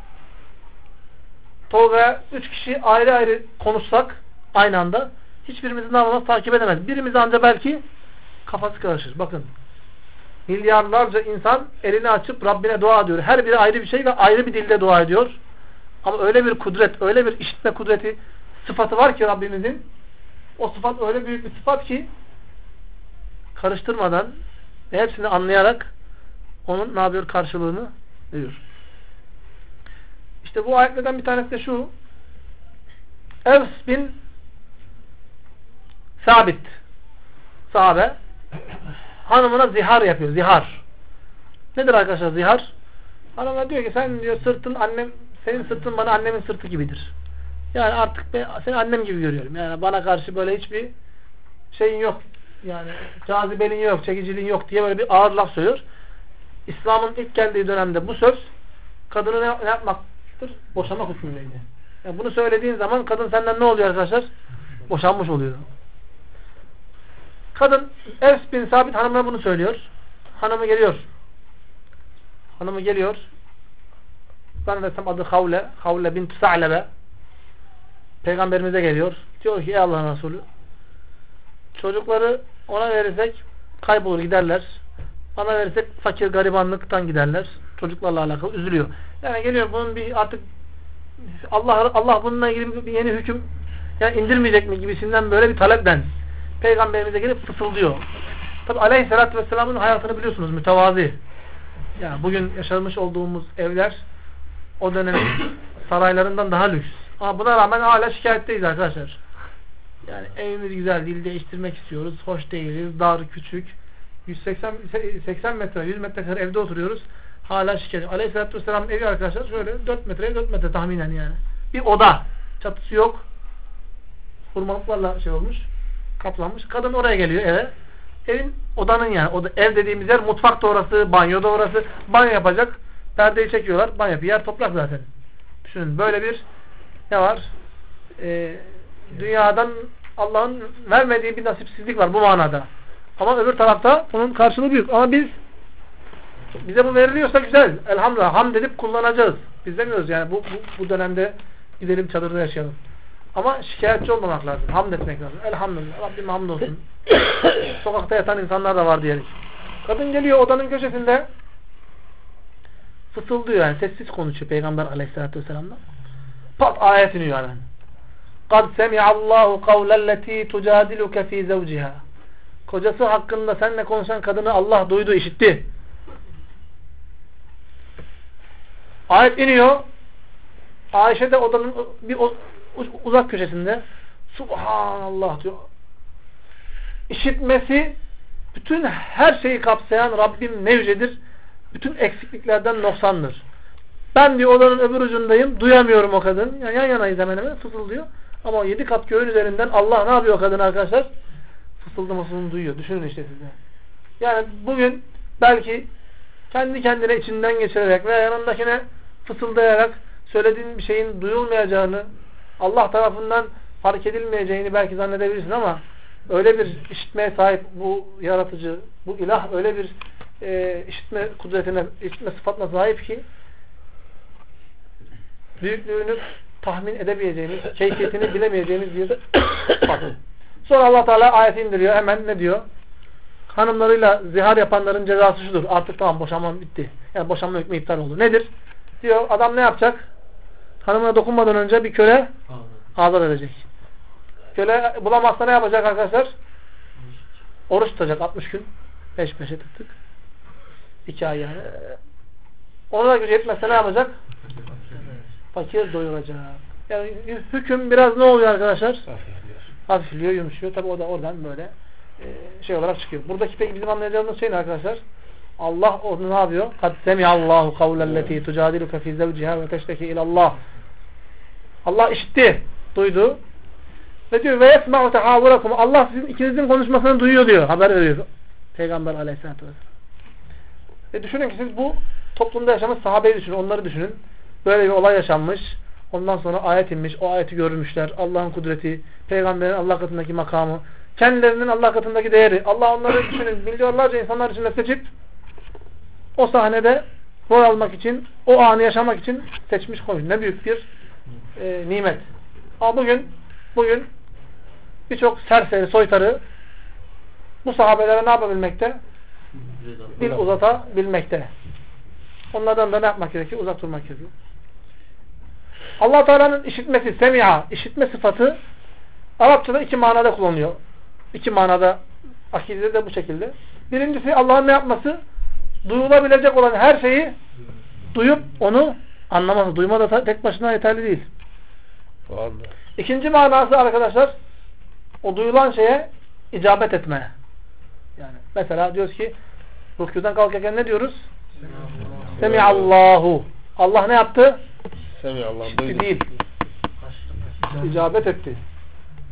Tolga'ya 3 kişi ayrı ayrı konuşsak aynı anda hiçbirimizin namazını takip edemez. Birimiz ancak belki kafası karışır. Bakın. Milyarlarca insan elini açıp Rabbine dua ediyor. Her biri ayrı bir şey ve ayrı bir dilde dua ediyor. Ama öyle bir kudret, öyle bir işitme kudreti sıfatı var ki Rabbimizin, o sıfat öyle büyük bir sıfat ki karıştırmadan ve hepsini anlayarak onun ne yapıyor? Karşılığını veriyor. İşte bu ayetlerden bir tanesi de şu. Evs bin Sabit sahabe hanımına zihar yapıyor. Zihar. Nedir arkadaşlar zihar? Hanımına diyor ki sen diyor senin sırtın bana annemin sırtı gibidir. Yani artık ben seni annem gibi görüyorum. Yani bana karşı böyle hiçbir şeyin yok. Yani cazibeliğin yok, çekiciliğin yok diye böyle bir ağır laf söylüyor. İslam'ın ilk geldiği dönemde bu söz kadını ne yapmaktır? Boşamak hükmündeydi. Yani bunu söylediğin zaman kadın senden ne oluyor arkadaşlar? Boşanmış oluyor. Kadın Evs bin Sabit hanımına bunu söylüyor. Hanımı geliyor. Zannedersem adı Havle. Havle bint Sa'lebe. Peygamberimize geliyor. Diyor ki ey Allah'ın Resulü, çocukları ona verirsek kaybolur giderler. Bana verirsek fakir garibanlıktan giderler. Çocuklarla alakalı üzülüyor. Yani geliyor bunun bir artık Allah bununla ilgili bir yeni hüküm yani indirmeyecek mi gibisinden böyle bir talepten Peygamberimize gelip fısıldıyor. Tabi Aleyhisselatü Vesselam'ın hayatını biliyorsunuz, mütevazi. Yani bugün yaşamış olduğumuz evler o dönemin saraylarından daha lüks. Ama buna rağmen hala şikayetteyiz arkadaşlar. Yani evimiz güzel değil, değiştirmek istiyoruz. Hoş değiliz, dar, küçük. 80 metre, 100 metrekare evde oturuyoruz. Hala şikayet. Aleyhisselatü Vesselam'ın evi arkadaşlar şöyle 4 metre tahminen yani. Bir oda. Çatısı yok. Hurmalıklarla olmuş. Kaplanmış. Kadın oraya geliyor eve. Evin odanın yani. Ev dediğimiz yer mutfak da orası, banyo da orası. Banyo yapacak. Perdeyi çekiyorlar. Banyo yapıyor. Yer toprak zaten. Düşünün böyle bir ne var? Dünyadan Allah'ın vermediği bir nasipsizlik var bu manada. Ama öbür tarafta bunun karşılığı büyük. Ama bize bu veriliyorsa güzel. Elhamdülillah. Hamd edip kullanacağız. Biz demiyoruz yani bu dönemde gidelim çadırda yaşayalım. Ama şikayetçi olmamak lazım. Hamd etmek lazım. Elhamdülillah. Rabbim hamdolsun. Sokakta yatan insanlar da var diyerek. Kadın geliyor odanın köşesinde fısıldıyor yani. Sessiz konuşuyor Peygamber Aleyhisselatü Vesselam'la. Pat ayet iniyor hemen. قَدْ سَمِعَ اللّٰهُ قَوْلَ الَّتِي تُجَادِلُكَ ف۪ي زَوْجِهَا Kocası hakkında seninle konuşan kadını Allah duydu, işitti. Ayet iniyor. Ayşe de odanın bir uzak köşesinde Subhanallah diyor. İşitmesi bütün her şeyi kapsayan Rabbim ne yücedir. Bütün eksikliklerden noksandır. Ben diyor odanın öbür ucundayım. Duyamıyorum o kadın. Yani yan yanayız hemen hemen. Fısıldıyor. Ama 7 kat göğün üzerinden Allah ne yapıyor kadın arkadaşlar? Fısıldamasını duyuyor. Düşünün işte size. Yani bugün belki kendi kendine içinden geçirerek veya yanındakine fısıldayarak söylediğin bir şeyin duyulmayacağını, Allah tarafından fark edilmeyeceğini belki zannedebilirsin ama öyle bir işitmeye sahip bu yaratıcı, bu ilah öyle bir işitme kudretine, işitme sıfatına sahip ki büyüklüğünü tahmin edemeyeceğimiz, keyfiyetini bilemeyeceğimiz bir sıfat. Sonra Allah Teala ayeti indiriyor. Hemen ne diyor? Hanımlarıyla zihar yapanların cezası şudur. Artık tamam boşanma bitti. Yani boşanma hükmü iptal oldu. Nedir? Diyor adam ne yapacak? Hanımına dokunmadan önce bir köle azat edecek. Köle bulamazsa ne yapacak arkadaşlar? Oruç tutacak 60 gün. Peş peşe tıktık. 2 ay yani. Ona da gücü yetmezse ne yapacak? Fakir doyuracak. Yani hüküm biraz ne oluyor arkadaşlar? Hafifliyor, yumuşuyor. Tabi o da oradan böyle şey olarak çıkıyor. Buradaki peki bizim anlayacağımız şey ne arkadaşlar? Allah onu ne yapıyor? قَدْ سَمِعَ اللّٰهُ قَوْلَ الَّتِي تُجَادِلُكَ فِي زَوْجِهَا وَتَشْتَكِ اِلَى اللّٰهِ Allah işitti, duydu. Ve diyor وَيَسْمَعُ تَحَاوُرَكُمْ Allah sizin ikinizin konuşmasını duyuyor diyor. Haber veriyor. Peygamber Aleyhisselatü Vesselam. Düşünün ki siz bu toplumda yaşamış sahabeyi düşünün. Onları düşünün. Böyle bir olay yaşanmış. Ondan sonra ayet inmiş. O ayeti görmüşler. Allah'ın kudreti, Peygamberin Allah katındaki makamı, kendilerinin Allah katındaki değeri. Allah onları düşünün. Milyonlarca insanlar içinde seçip o sahnede rol almak için, o anı yaşamak için seçmiş koymuş. Ne büyük bir nimet. Ama bugün birçok serseri, soytarı bu sahabelere ne yapabilmekte? Dil uzatabilmekte. Onlardan da ne yapmak gerekiyor? Uzak durmak gerekiyor. Allah Teala'nın işitmesi, semi'a, işitme sıfatı Arapçada 2 manada kullanılıyor. 2 manada, akidede de bu şekilde. Birincisi Allah'ın ne yapması? Duyulabilecek olan her şeyi duyup onu anlaması. Duyma da tek başına yeterli değil. Vallahi. İkinci manası arkadaşlar, o duyulan şeye icabet etme. Yani mesela diyoruz ki rükûden kalkarken ne diyoruz? Semi'allahu. Allah ne yaptı? Semi'allahu. Duydu. Değil. İcabet etti.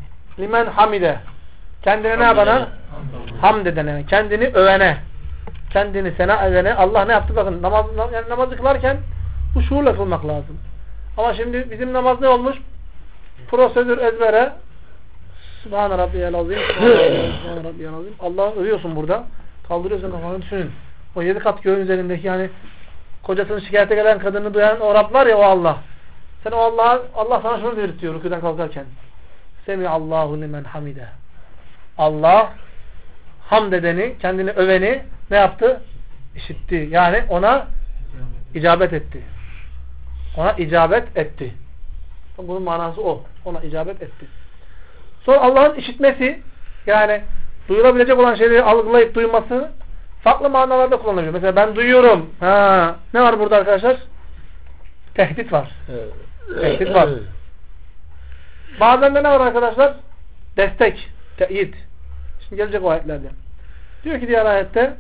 Limen hamide. Kendine ne yapana? Hamd edene. Kendini övene. kendini sena edene Allah ne yaptı? Bakın namazı kılarken bu şuurla kılmak lazım. Ama şimdi bizim namaz ne olmuş? Prosedür ezbere Subhan Rabbiyel Azim Subhan Rabbiyel Azim Allah'ı övüyorsun burada. Kaldırıyorsun kafanı, düşünün. O 7 kat göğün üzerindeki, yani kocasını şikayete gelen kadını duyan o Rab var ya, o Allah. Sen o Allah sana şunu dedirtiyor rükûden kalkarken. Semiallahu limen hamide. Allah hamd edeni, kendini öveni ne yaptı? İşitti. Yani ona icabet etti. Ona icabet etti. Bunun manası o. Ona icabet etti. Sonra Allah'ın işitmesi, yani duyulabilecek olan şeyleri algılayıp duyması farklı manalarda kullanılıyor. Mesela ben duyuyorum. Ne var burada arkadaşlar? Tehdit var. Tehdit var. Bazen de ne var arkadaşlar? Destek, teyit. Şimdi gelecek o ayetlerde. Diyor ki diğer ayette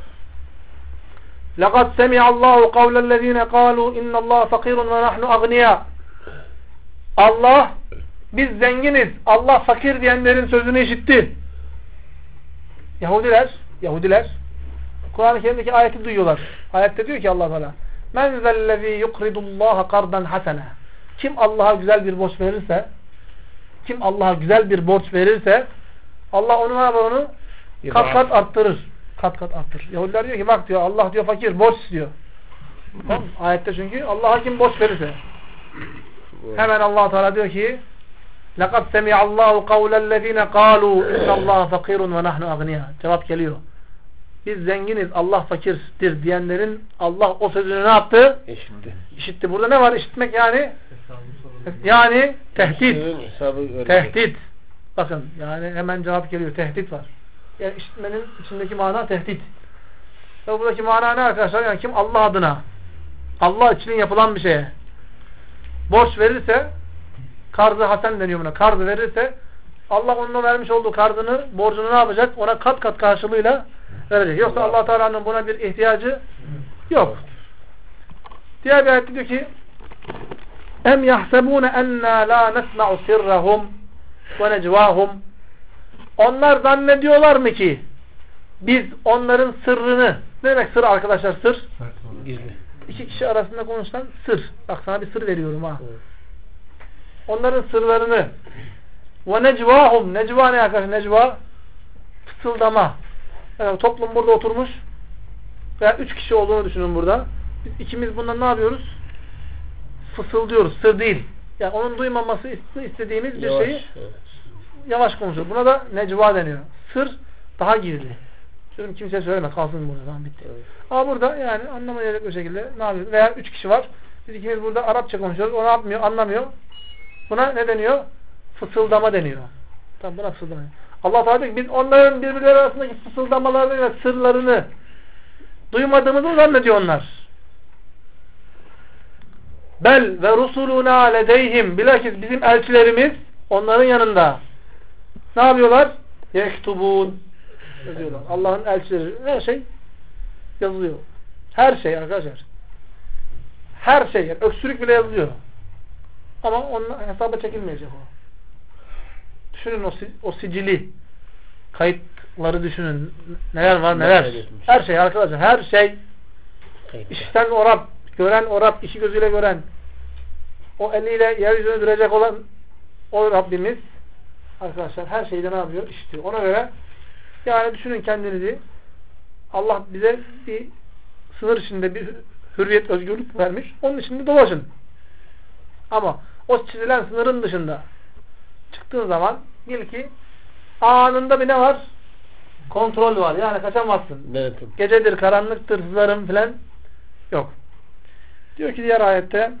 لَقَدْ سَمِعَ اللّٰهُ قَوْلَ الَّذ۪ينَ قَالُوا اِنَّ اللّٰهَ فَقِيرٌ وَنَحْنُ اَغْنِيَا. Allah, biz zenginiz, Allah fakir diyenlerin sözünü işitti. Yahudiler Kur'an-ı Kerim'deki ayeti duyuyorlar. Ayette diyor ki Allah Teala مَنْ ذَا الَّذ۪ي يُقْرِدُ اللّٰهَ قَرْضًا حَسَنًا. Kim Allah'a güzel bir borç verirse, Allah onu ne yapar, onu kat kat arttırır. Kat kat arttırır. Yahudiler diyor ki bak diyor, Allah diyor fakir, borç istiyor. Tamam. Ayette çünkü Allah'a kim borç verirse. Hemen Allah Teala diyor ki لَقَدْ سَمِعَ اللّٰهُ قَوْلَ الَّذ۪ينَ قَالُوا اِنَّ اللّٰهَ فَقِيرٌ وَنَحْنُ اَغْنِيَا. Cevap geliyor. Biz zenginiz, Allah fakirdir diyenlerin Allah o sözünü ne yaptı? İşitti. Burada ne var? İşitmek yani tehdit. Tehdit. Bakın yani hemen cevap geliyor. Tehdit var. Yani işitmenin içindeki mana tehdit. Ve buradaki mana ne arkadaşlar? Yani kim Allah adına, Allah için yapılan bir şeye borç verirse, karz-ı hasen deniyor buna. Karzı verirse Allah onun vermiş olduğu karzını, borcunu ne yapacak? Ona kat kat karşılığıyla verecek. Yoksa Allah Teala'nın buna bir ihtiyacı yok. Diğer bir ayette diyor ki em yahsebune enna la nesma'u sirrahum ve necvahum. Onlar zannediyorlar mı ki biz onların sırrını, ne demek sır arkadaşlar? Sır gizli. İki kişi arasında konuşulan sır. Bak sana bir sır veriyorum ha. Evet. Onların sırlarını ve necvahum. Necva ne arkadaşlar? Necva fısıldama. Yani toplum burada oturmuş veya 3 kişi olduğunu düşünün burada. Biz ikimiz bundan ne yapıyoruz? Fısıldıyoruz. Sır değil. Yani onun duymaması istediğimiz bir şeyi yavaş konuşuyor. Buna da necva deniyor. Sır daha gizli. Diyorum kimseye söyleme, kalsın burada. Tamam, bitti. Evet. Ama burada yani anlamayacak bir şekilde ne yapıyoruz? Veya 3 kişi var. Biz ikimiz burada Arapça konuşuyoruz. O ne yapmıyor? Anlamıyor. Buna ne deniyor? Fısıldama deniyor. Tamam, buna fısıldama deniyor. Allah Teala diyor ki biz onların birbirleri arasındaki fısıldamalarını ve sırlarını duymadığımızı zannediyor onlar. Bel ve rusuluna ledeyhim. Bilakis bizim elçilerimiz onların yanında. Ne yapıyorlar? Yektubun. Yazıyorlar. Allah'ın elçileri. Her şey yazılıyor. Her şey arkadaşlar. Her şey. Yani öksürük bile yazılıyor. Ama onun hesaba çekilmeyecek o. Düşünün o sicili. Kayıtları düşünün. Neler var neler. Her şey arkadaşlar. Her şey. İşten o Rab. Gören o Rab. İki gözüyle gören. O eliyle yeryüzünü dürecek olan o Rabbimiz arkadaşlar her şeyde ne yapıyor? İşitiyor. Ona göre yani düşünün kendinizi. Allah bize bir sınır içinde bir hürriyet, özgürlük vermiş. Onun içinde dolaşın. Ama o çizilen sınırın dışında çıktığın zaman bil ki anında bir ne var? Kontrol var. Yani kaçamazsın. Evet. Gecedir, karanlıktır, hızlarım filan yok. Diyor ki diğer ayette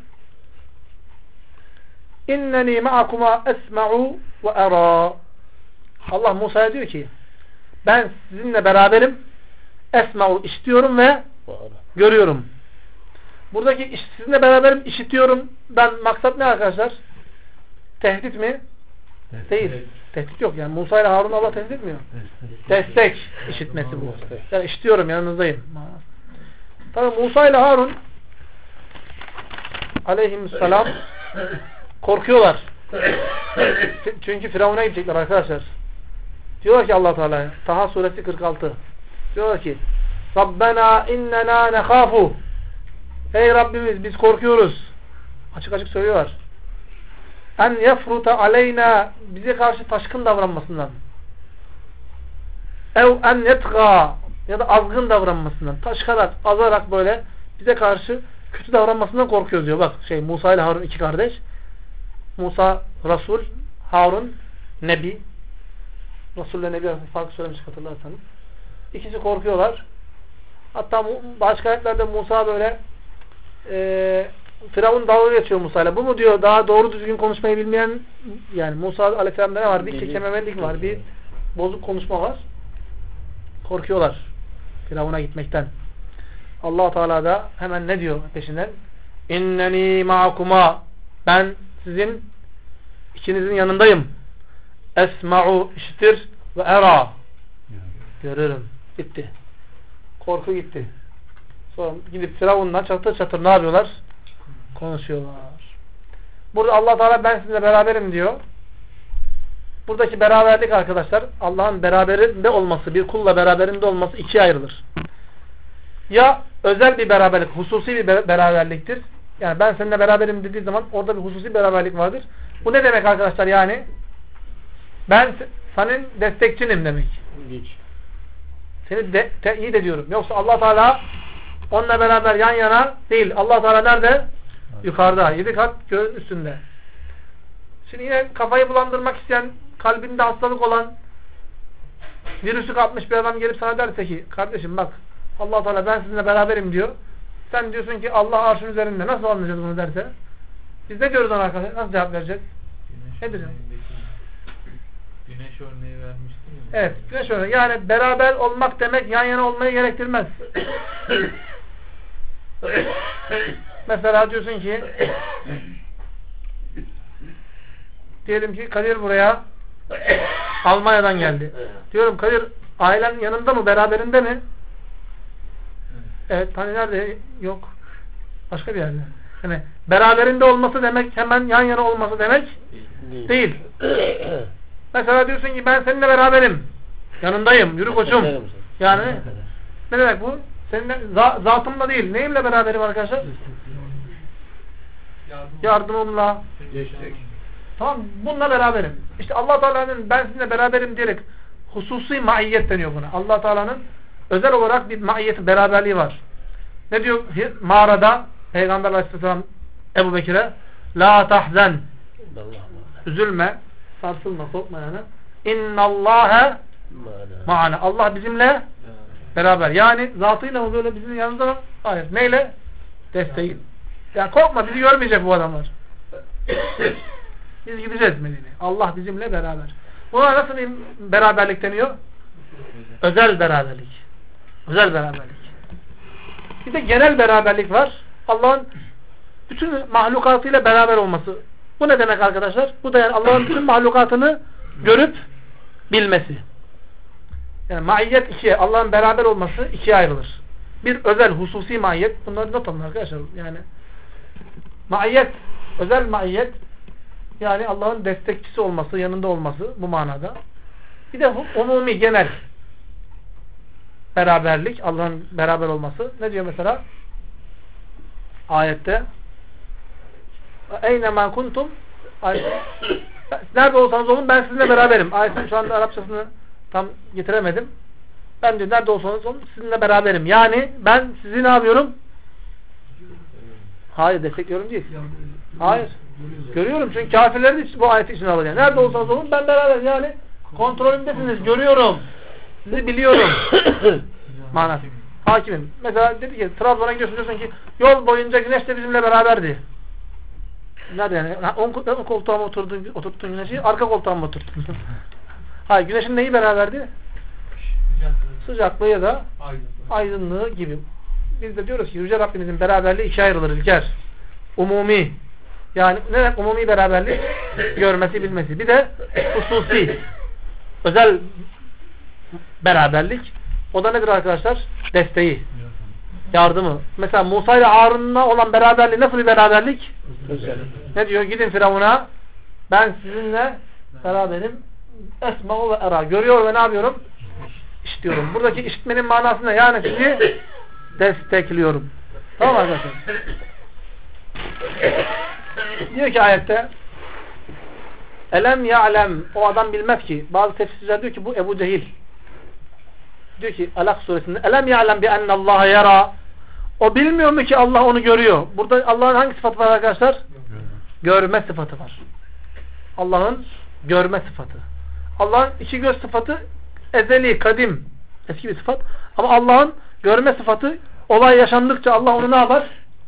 İnneni ma'akuma esma'u ve ara. Allah Musa'ya diyor ki ben sizinle beraberim. Esma'u işitiyorum ve görüyorum. Buradaki sizinle beraberim, işitiyorum. Ben maksat ne arkadaşlar? Tehdit mi? Değil. Tehdit yok. Yani Musa ile Harun Allah tehdit etmiyor. Destek işitmesi bu. Yani işitiyorum, yanınızdayım. Tabi Musa ile Harun aleyhisselam korkuyorlar. Çünkü Firavun'a gidecekler arkadaşlar. Diyorlar ki Allah Teala'ya, Taha suresi 46. Diyorlar ki Rabbena innena nekhafu. Ey Rabbimiz biz korkuyoruz. Açık açık söylüyorlar. En yefruta aleyna, bize karşı taşkın davranmasından. Ev en yetga, ya da azgın davranmasından. Taşkarak, azarak böyle bize karşı kötü davranmasından korkuyoruz diyor. Bak Musa ile Harun iki kardeş. Musa Resul, Harun Nebi. Resul ile Nebi arasında farkı söylemiştik hatırlarsanız. İkisi korkuyorlar. Hatta başka ayetlerde Musa böyle Firavun dalga geçiyor Musa ile. Bu mu diyor daha doğru düzgün konuşmayı bilmeyen, yani Musa Aleyhisselam'da ne var? Bir kekememelik var. Bir bozuk konuşma var. Korkuyorlar Firavun'a gitmekten. Allah Teala da hemen ne diyor peşinden? İnneni ma'akuma, ben sizin ikinizin yanındayım. Esma'u, işitir, ve era, görürüm. Gitti. Korku gitti. Sonra gidip Firavun'la çatır çatır ne yapıyorlar? Konuşuyorlar. Burada Allah Teala ben sizinle beraberim diyor. Buradaki beraberlik arkadaşlar, Allah'ın beraberinde olması, bir kulla beraberinde olması ikiye ayrılır. Ya özel bir beraberlik, hususi bir beraberliktir. Yani ben seninle beraberim dediği zaman orada bir hususi beraberlik vardır. Bu ne demek arkadaşlar yani? Ben senin destekçinim demek. Seni teyit ediyorum. Yoksa Allah Teala onunla beraber yan yana değil. Allah Teala nerede? Yukarıda. 7 kat göğün üstünde. Şimdi yine kafayı bulandırmak isteyen, kalbinde hastalık olan, virüsü kapmış bir adam gelip sana derse ki kardeşim bak Allah Teala ben sizinle beraberim diyor. Sen diyorsun ki Allah arşın üzerinde. Nasıl anlayacağız bunu derse? Biz ne diyoruz ona arkadaşlar? Nasıl cevap vereceğiz? Ne diyeceğiz? Güneş örneği vermiştim ya. Evet, güneş örneği. Yani beraber olmak demek yan yana olmayı gerektirmez. Mesela diyorsun ki diyelim ki Kadir buraya Almanya'dan geldi. Diyorum Kadir ailen yanında mı? Beraberinde mi? Evet. Hani nerede? Yok. Başka bir yerde. Yani beraberinde olması demek hemen yan yana olması demek değil. Mesela diyorsun ki ben seninle beraberim. Yanındayım. Yürü koçum. Yani ne demek bu? Seninle zatımla değil. Neyimle beraberim arkadaşlar? Yardımımla. Tamam. Bununla beraberim. İşte Allah Teala'nın ben sizinle beraberim diyerek hususi maiyet deniyor buna. Allah Teala'nın özel olarak bir maiyeti, beraberliği var. Ne diyor mağarada Peygamber Aleyhisselam Ebu Bekir'e? La tahzen. Üzülme, sarsılma, korkma yani. İnnallâhe ma'ana. Allah bizimle beraber. Yani zatıyla mı böyle bizim yanımızda mı? Hayır. Neyle? Desteği. Yani korkma, bizi görmeyecek bu adamlar. Biz gideceğiz Medine'ye. Allah bizimle beraber. Buna nasıl bir beraberlik deniyor? Özel beraberlik. Özel beraberlik. Bir de genel beraberlik var. Allah'ın bütün mahlukatıyla beraber olması. Bu ne demek arkadaşlar? Bu da yani Allah'ın bütün mahlukatını görüp bilmesi. Yani maiyet ikiye, Allah'ın beraber olması ikiye ayrılır. Bir özel, hususi maiyet. Bunları not alın arkadaşlar. Yani maiyet, özel maiyet yani Allah'ın destekçisi olması, yanında olması bu manada. Bir de umumi, genel beraberlik, Allah'ın beraber olması. Ne diyor mesela? Ayette Eynemâ kuntum, nerede olsanız olun ben sizinle beraberim. Ayetin şu anda Arapçasını tam getiremedim. Ben diyor nerede olsanız olun sizinle beraberim. Yani ben sizi ne yapıyorum? Hayır, destekliyorum değil. Hayır. Görüyorum çünkü kafirler de bu ayeti içine alıyor. Nerede olsanız olun ben beraberim. Yani kontrolümdesiniz. Görüyorum. Sizi biliyorum. Manası. Hakimim. Mesela dedi ki Trabzon'a gidiyorsun, diyorsun ki yol boyunca güneş de bizimle beraberdi. Nerede yani? Ön koltuğa mı oturttun güneşi? Arka koltuğa mı oturttun? Hayır. Güneşin neyi beraberdi? Sıcaklığı ya da aydınlığı gibi. Biz de diyoruz ki Yüce Rabbimizin beraberliği ikiye ayrılır İlker. Umumi. Yani ne demek umumi beraberlik? Görmesi, bilmesi. Bir de hususi. Özel beraberlik. O da nedir arkadaşlar? Desteği. Yardımı. Mesela Musa ile Harun'la olan beraberliği nasıl bir beraberlik? Ne diyor? Gidin Firavun'a ben sizinle beraberim. Esma'u ve era. Görüyor ve ne yapıyorum? işitiyorum. Buradaki işitmenin manası ne? Yani sizi destekliyorum. Tamam arkadaşlar. Diyor ki ayette elem ya'lem, o adam bilmez ki. Bazı tefsirciler diyor ki bu Ebu Cehil. Diyor ki Alak suresinde elem ya'lem bi ennallaha yara, o bilmiyor mu ki Allah onu görüyor. Burada Allah'ın hangi sıfatı var arkadaşlar? Görme sıfatı var. Allah'ın görme sıfatı. Allah'ın iki göz sıfatı ezeli, kadim, eski bir sıfat. Ama Allah'ın görme sıfatı, olay yaşandıkça Allah onu ne yapar?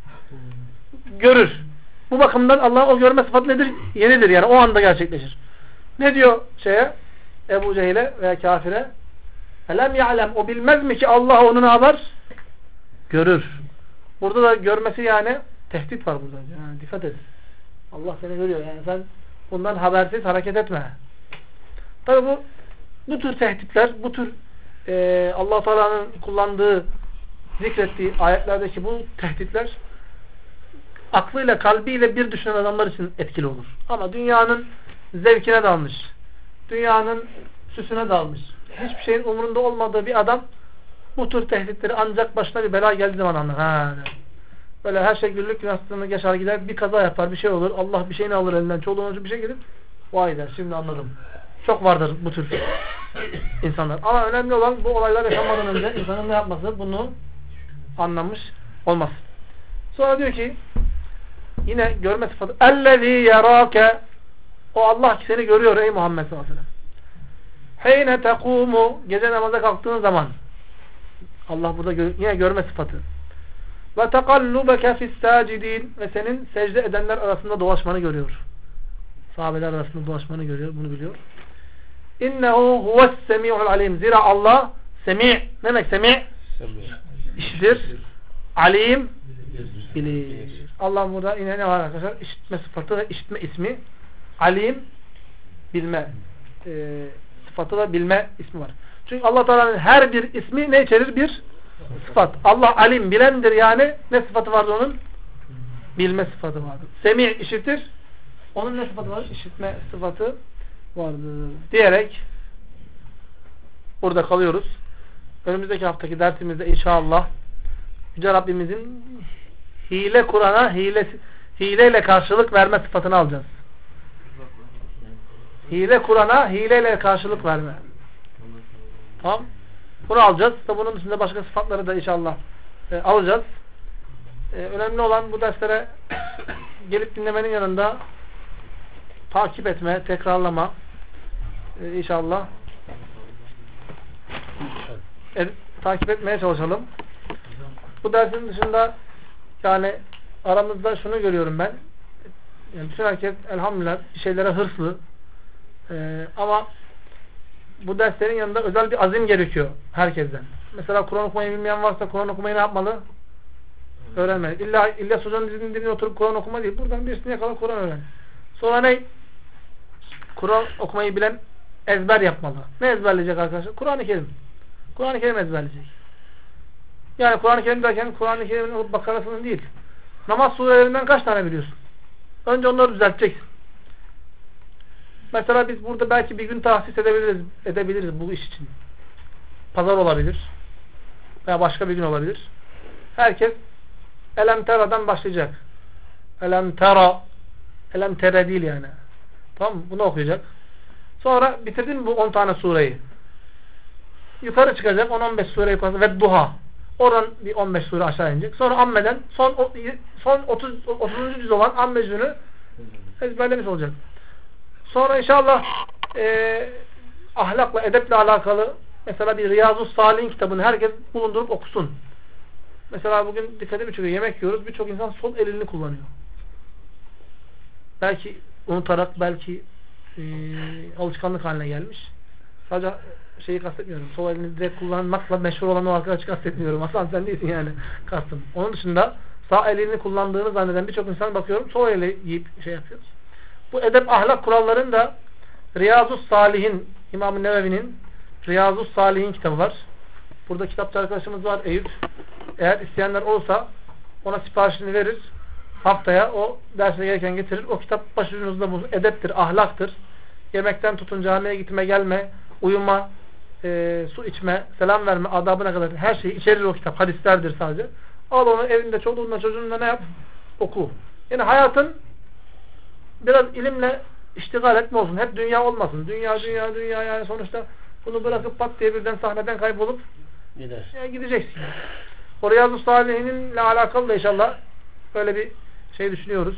Görür. Bu bakımdan Allah'ın o görme sıfatı nedir? Yenidir yani, o anda gerçekleşir. Ne diyor Ebu Cehil'e veya kafire? Elem ya'lem, o bilmez mi ki Allah onu ne yapar? Görür. Burada da görmesi yani tehdit var burada. Yani dikkat et. Allah seni görüyor. Yani sen bundan habersiz hareket etme. Tabi bu tür tehditler, bu tür Allah Teala'nın kullandığı, zikrettiği ayetlerdeki bu tehditler aklıyla, kalbiyle bir düşünen adamlar için etkili olur. Ama dünyanın zevkine dalmış, dünyanın süsüne dalmış, hiçbir şeyin umurunda olmadığı bir adam bu tür tehditleri ancak başına bir bela geldiği zaman anlar. Böyle her şey güllük gülistanlık geçer gider, bir kaza yapar, bir şey olur, Allah bir şeyini alır elinden, çoluğun bir şey gelir, vay der, şimdi anladım. Çok vardır bu tür insanlar. Ama önemli olan bu olaylar yaşanmadan önce insanın ne yapması? Bunu anlamış olması. Sonra diyor ki yine görme sıfatı اَلَّذ۪ي يَرَاكَ, o Allah ki seni görüyor ey Muhammed sallallahu aleyhi ve sellem. حَيْنَ تَقُومُ, gece namaza kalktığın zaman Allah burada yine görme sıfatı. وَتَقَلُّبَكَ فِي السَّاجِد۪ينَ, ve senin secde edenler arasında dolaşmanı görüyor. Sahabeler arasında dolaşmanı görüyor. Bunu biliyor. İnnehu huves-semi'ul alim. Zira Allah semi'. Ne demek semi'? İşitir. Alim bilir. Allah burada yine ne var arkadaşlar? İşitme sıfatı ve işitme ismi. Alim bilme sıfatı ve bilme ismi var. Çünkü Allah Teala'nın her bir ismi ne içerir? Bir sıfat. Allah alim bilendir yani. Ne sıfatı vardır onun? Bilme sıfatı vardır. Semi' işitir. Onun ne sıfatı var? İşitme sıfatı vardır. Diyerek burada kalıyoruz. Önümüzdeki haftaki dersimizde inşallah Yüce Rabbimizin hile Kur'an'a hileyle karşılık verme sıfatını alacağız. Hile Kur'an'a hileyle karşılık verme. Tamam. Bunu alacağız. Bunun dışında başka sıfatları da inşallah alacağız. Önemli olan bu derslere gelip dinlemenin yanında takip etme, tekrarlama inşallah takip etmeye çalışalım. Bu dersin dışında yani aramızda şunu görüyorum ben. Yani bütün herkes elhamdülillah bir şeylere hırslı. Ama bu derslerin yanında özel bir azim gerekiyor herkesten. Mesela Kur'an okumayı bilmeyen varsa Kur'an okumayı ne yapmalı? Öğrenmeli. İlla hocanın dizinin oturup Kur'an okuma değil. Buradan birisini yakala Kur'an öğren. Sonra ne? Kur'an okumayı bilen ezber yapmalı. Ne ezberleyecek arkadaşlar? Kur'an-ı Kerim. Kur'an-ı Kerim ezberleyecek. Yani Kur'an-ı Kerim derken Kur'an-ı Kerim'in Bakara'sının değil. Namaz surelerinden kaç tane biliyorsun? Önce onları düzelteceksin. Mesela biz burada belki bir gün tahsis edebiliriz bu iş için. Pazar olabilir. Veya başka bir gün olabilir. Herkes Elem Tera'dan başlayacak. Elem Tera, Elem Tere değil yani. Tamam mı? Bunu okuyacak. Sonra bitirdin mi bu 10 tane sureyi? Yukarı çıkacak 10-15 sureyi koyacak ve Duha. Oradan bir 15 sure aşağı inecek. Sonra Amme'den son 30. cüz olan Amme cüzünü ezberlemiş olacak. Sonra inşallah ahlakla, edeple alakalı mesela bir Riyazus Salihin kitabını herkes bulundurup okusun. Mesela bugün dikkatimi çekiyor. Yemek yiyoruz. Birçok insan sol elini kullanıyor. Belki unutarak, belki alışkanlık haline gelmiş. Sadece şeyi kastetmiyorum. Sol elini direkt kullanmakla meşhur olan o arkadaşı kastetmiyorum. Aslan sen değilsin yani kastım. Onun dışında sağ elini kullandığını zanneden birçok insan bakıyorum sol eli yiyip şey yapıyor. Bu edep ahlak kurallarının da Riyazus Salihin, İmam-ı Nevevi'nin Riyazus Salihin kitabı var. Burada kitapçı arkadaşımız var Eyüp. Eğer isteyenler olursa ona siparişini verir. Haftaya o derse gereken getirir. O kitap başucunuzda bu edeptir, ahlaktır. Yemekten tutun camiye gitme gelme, uyuma, su içme, selam verme, adabına kadar her şeyi içerir o kitap. Hadislerdir sadece. Al onu evinde, çoluğunla, çocuğunla ne yap? Oku. Yani hayatın biraz ilimle iştigal etme olsun. Hep dünya olmasın. Dünya yani sonuçta bunu bırakıp pat diye birden sahneden kaybolup gideceksin. O Riyazu Salihin'le alakalı da inşallah böyle bir şey düşünüyoruz.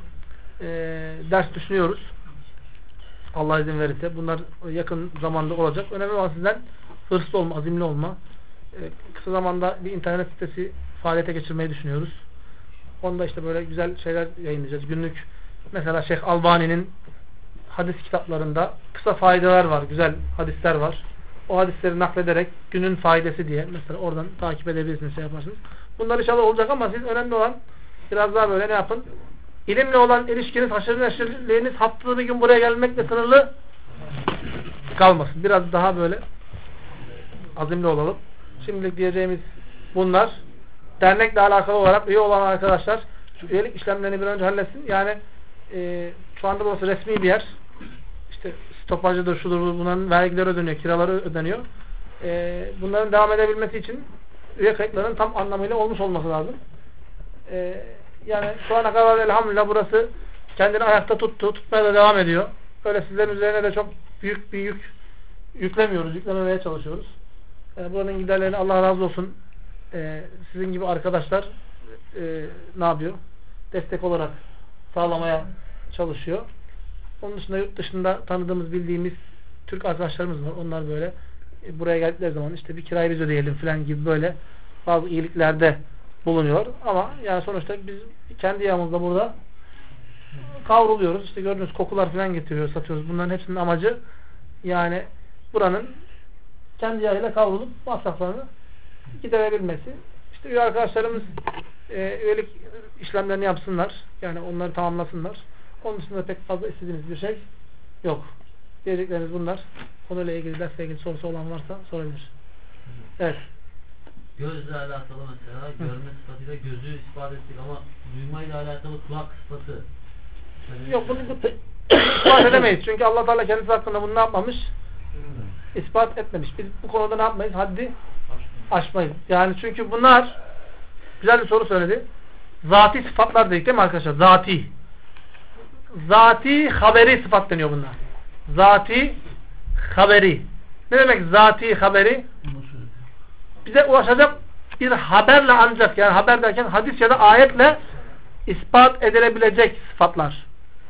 Ders düşünüyoruz. Allah izin verirse. Bunlar yakın zamanda olacak. Önemli olan sizden hırslı olma, azimli olma. Kısa zamanda bir internet sitesi faaliyete geçirmeyi düşünüyoruz. Onda işte böyle güzel şeyler yayınlayacağız. Günlük mesela Şeyh Albani'nin hadis kitaplarında kısa faydalar var. Güzel hadisler var. O hadisleri naklederek günün faydası diye mesela oradan takip edebilirsiniz, şey yaparsınız. Bunlar inşallah olacak ama siz önemli olan biraz daha böyle ne yapın? İlimle olan ilişkiniz, haşır neşirliğiniz haftada bir gün buraya gelmekle sınırlı kalmasın. Biraz daha böyle azimli olalım. Şimdilik diyeceğimiz bunlar. Dernekle alakalı olarak üye olan arkadaşlar şu üyelik işlemlerini bir önce halletsin. Yani şu anda burası resmi bir yer. İşte stopajıdır, şudur, bunların vergileri ödeniyor, kiraları ödeniyor. Bunların devam edebilmesi için üye kayıtlarının tam anlamıyla olmuş olması lazım. Yani şu ana kadar elhamdülillah burası kendini ayakta tutmaya da devam ediyor. Öyle sizlerin üzerine de çok büyük bir yük yüklemiyoruz, yüklememeye çalışıyoruz. Buranın giderlerini Allah razı olsun sizin gibi arkadaşlar ne yapıyor? Destek olarak sağlamaya çalışıyor. Onun dışında yurt dışında tanıdığımız, bildiğimiz Türk arkadaşlarımız var. Onlar böyle buraya geldikleri zaman işte bir kirayı biz ödeyelim falan gibi böyle bazı iyiliklerde bulunuyor. Ama yani sonuçta biz kendi yağımızla burada kavruluyoruz. İşte gördüğünüz kokular falan getiriyor, satıyoruz. Bunların hepsinin amacı yani buranın kendi yağıyla kavrulup masraflarını giderebilmesi. İşte üye arkadaşlarımız üyelik işlemlerini yapsınlar. Yani onları tamamlasınlar. Onun dışında pek fazla istediğimiz bir şey yok. Diyeceklerimiz bunlar. Konuyla ilgili, dersle ilgili sorusu olan varsa sorabilir. Evet. Gözle alakalı mesela görme sıfatıyla gözü ispat ettik ama duymayla alakalı kulak sıfatı. Yok bunu ispat edemeyiz. Çünkü Allah Teala kendisi hakkında bunu ne yapmamış? İspat etmemiş. Biz bu konuda ne yapmayız? Haddi aşmayız. Yani çünkü bunlar güzel bir soru söyledi. Zati sıfatlar dedik değil mi arkadaşlar? Zati. Zati haberi sıfat deniyor bunlar. Zati haberi. Ne demek zati haberi? Bize ulaşacak bir haberle ancak, yani haber derken hadis ya da ayetle ispat edilebilecek sıfatlar.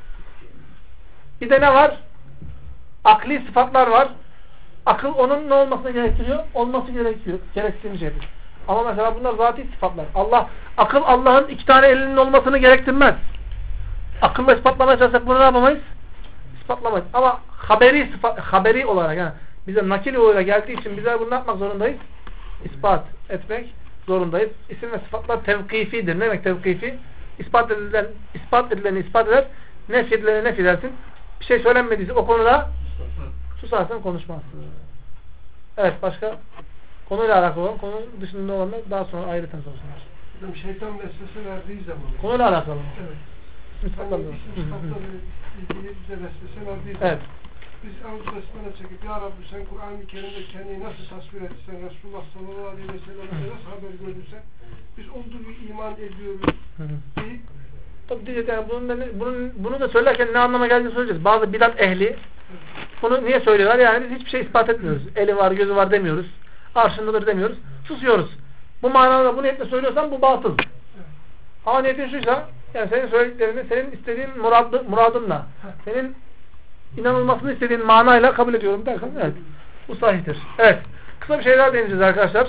Bir de ne var? Akli sıfatlar var. Akıl onun ne olmasını gerektiriyor? Olması gerekiyor. Gerektiğini şeydir. Ama mesela bunlar zati sıfatlar. Akıl Allah'ın 2 tane elinin olmasını gerektirmez. Akılla ispatlamaya çalışsak bunu ne yapamayız? İspatlamayız. Ama haberi olarak yani bize nakil yoluyla geldiği için bizler bunu yapmak zorundayız? İspat etmek zorundayız. İsim ve sıfatlar tevkifidir. Ne demek tevkifi? İspat edileni ispat eder. Nefy edileni nefy edersin. Bir şey söylenmediyse o konuda susarsın, konuşmazsın. Evet, başka konuyla alakalı olan, konu dışında olanlar daha sonra ayrıca sorsunlar. Şeytan vesvese verdiği zaman. Konuyla alakalı. Evet. İspatla ilgili bize vesvese verdiği zaman. Evet. Biz Avuz Besmele çekip Ya Rabbi sen Kur'an-ı Kerim'de kendini nasıl tasvir etsen, Resulullah sallallahu aleyhi ve sellem'e nasıl haber gördürsen biz olduğu gibi iman ediyoruz deyip tabi diyeceğiz yani bunu da söylerken ne anlama geldiğini söyleyeceğiz. Bazı bidat ehli bunu niye söylüyorlar? Yani biz hiçbir şey ispat etmiyoruz. Eli var, gözü var demiyoruz. Arşındadır demiyoruz. Susuyoruz. Bu manada bu niyetle söylüyorsan bu batıl. Ama niyetin şuysa yani senin söylediklerini senin istediğin muradınla senin inanılmasını istediğin manayla kabul ediyorum derken evet. Bu sahihtir. Evet. Kısa bir şeyler deneyeceğiz arkadaşlar.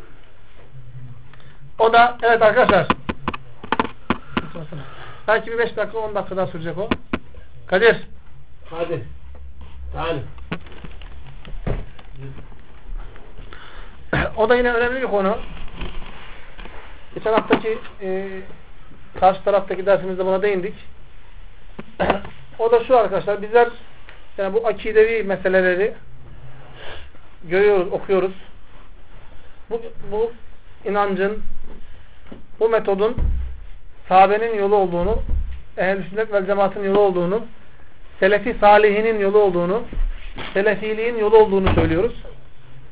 O da evet arkadaşlar. Belki bir 5 dakika 10 dakika daha sürecek o. Kadir. Hadi. Hadi. O da yine önemli bir konu. Geçen haftaki karşı taraftaki dersimizde buna değindik. O da şu arkadaşlar. Bizler yani bu akidevi meseleleri görüyoruz, okuyoruz. Bu inancın, bu metodun sahabenin yolu olduğunu, ehl-i sünnet vel cemaatın yolu olduğunu, selefi salihinin yolu olduğunu, selefiliğin yolu olduğunu söylüyoruz.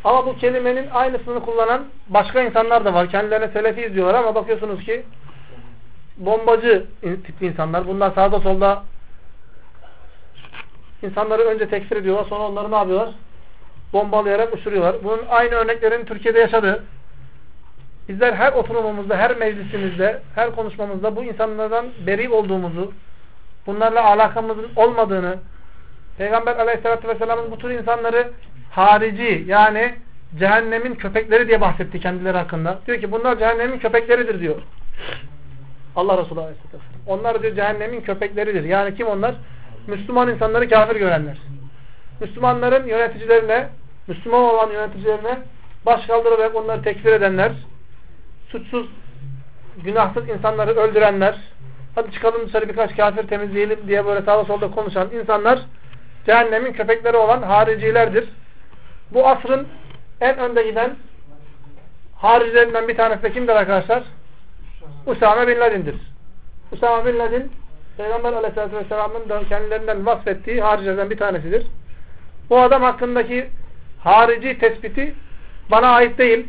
Ama bu kelimenin aynısını kullanan başka insanlar da var. Kendilerine selefiyiz diyorlar ama bakıyorsunuz ki bombacı tipli insanlar. Bunlar sağda solda insanları önce tekfir ediyorlar. Sonra onları ne yapıyorlar? Bombalayarak uçuruyorlar. Bunun aynı örneklerini Türkiye'de yaşadı. Bizler her oturumumuzda, her meclisimizde, her konuşmamızda bu insanlardan beri olduğumuzu, bunlarla alakamızın olmadığını, Peygamber Aleyhisselatü Vesselam'ın bu tür insanları harici, yani cehennemin köpekleri diye bahsetti kendileri hakkında. Diyor ki bunlar cehennemin köpekleridir diyor. Allah Resulü Aleyhisselatü Vesselam. Onlar diyor cehennemin köpekleridir. Yani kim onlar? Müslüman insanları kafir görenler. Müslümanların yöneticilerine, Müslüman olan yöneticilerine baş kaldırarak onları tekfir edenler, suçsuz, günahsız insanları öldürenler, hadi çıkalım dışarı birkaç kafir temizleyelim diye böyle sağda solda konuşan insanlar cehennemin köpekleri olan haricilerdir. Bu asrın en önde giden haricilerinden bir tanesi de kimdir arkadaşlar? Usame Bin Laden'dir. Usame Bin Laden Peygamber Aleyhisselatü Vesselam'ın da kendilerinden vasfettiği haricilerden bir tanesidir. Bu adam hakkındaki harici tespiti bana ait değil.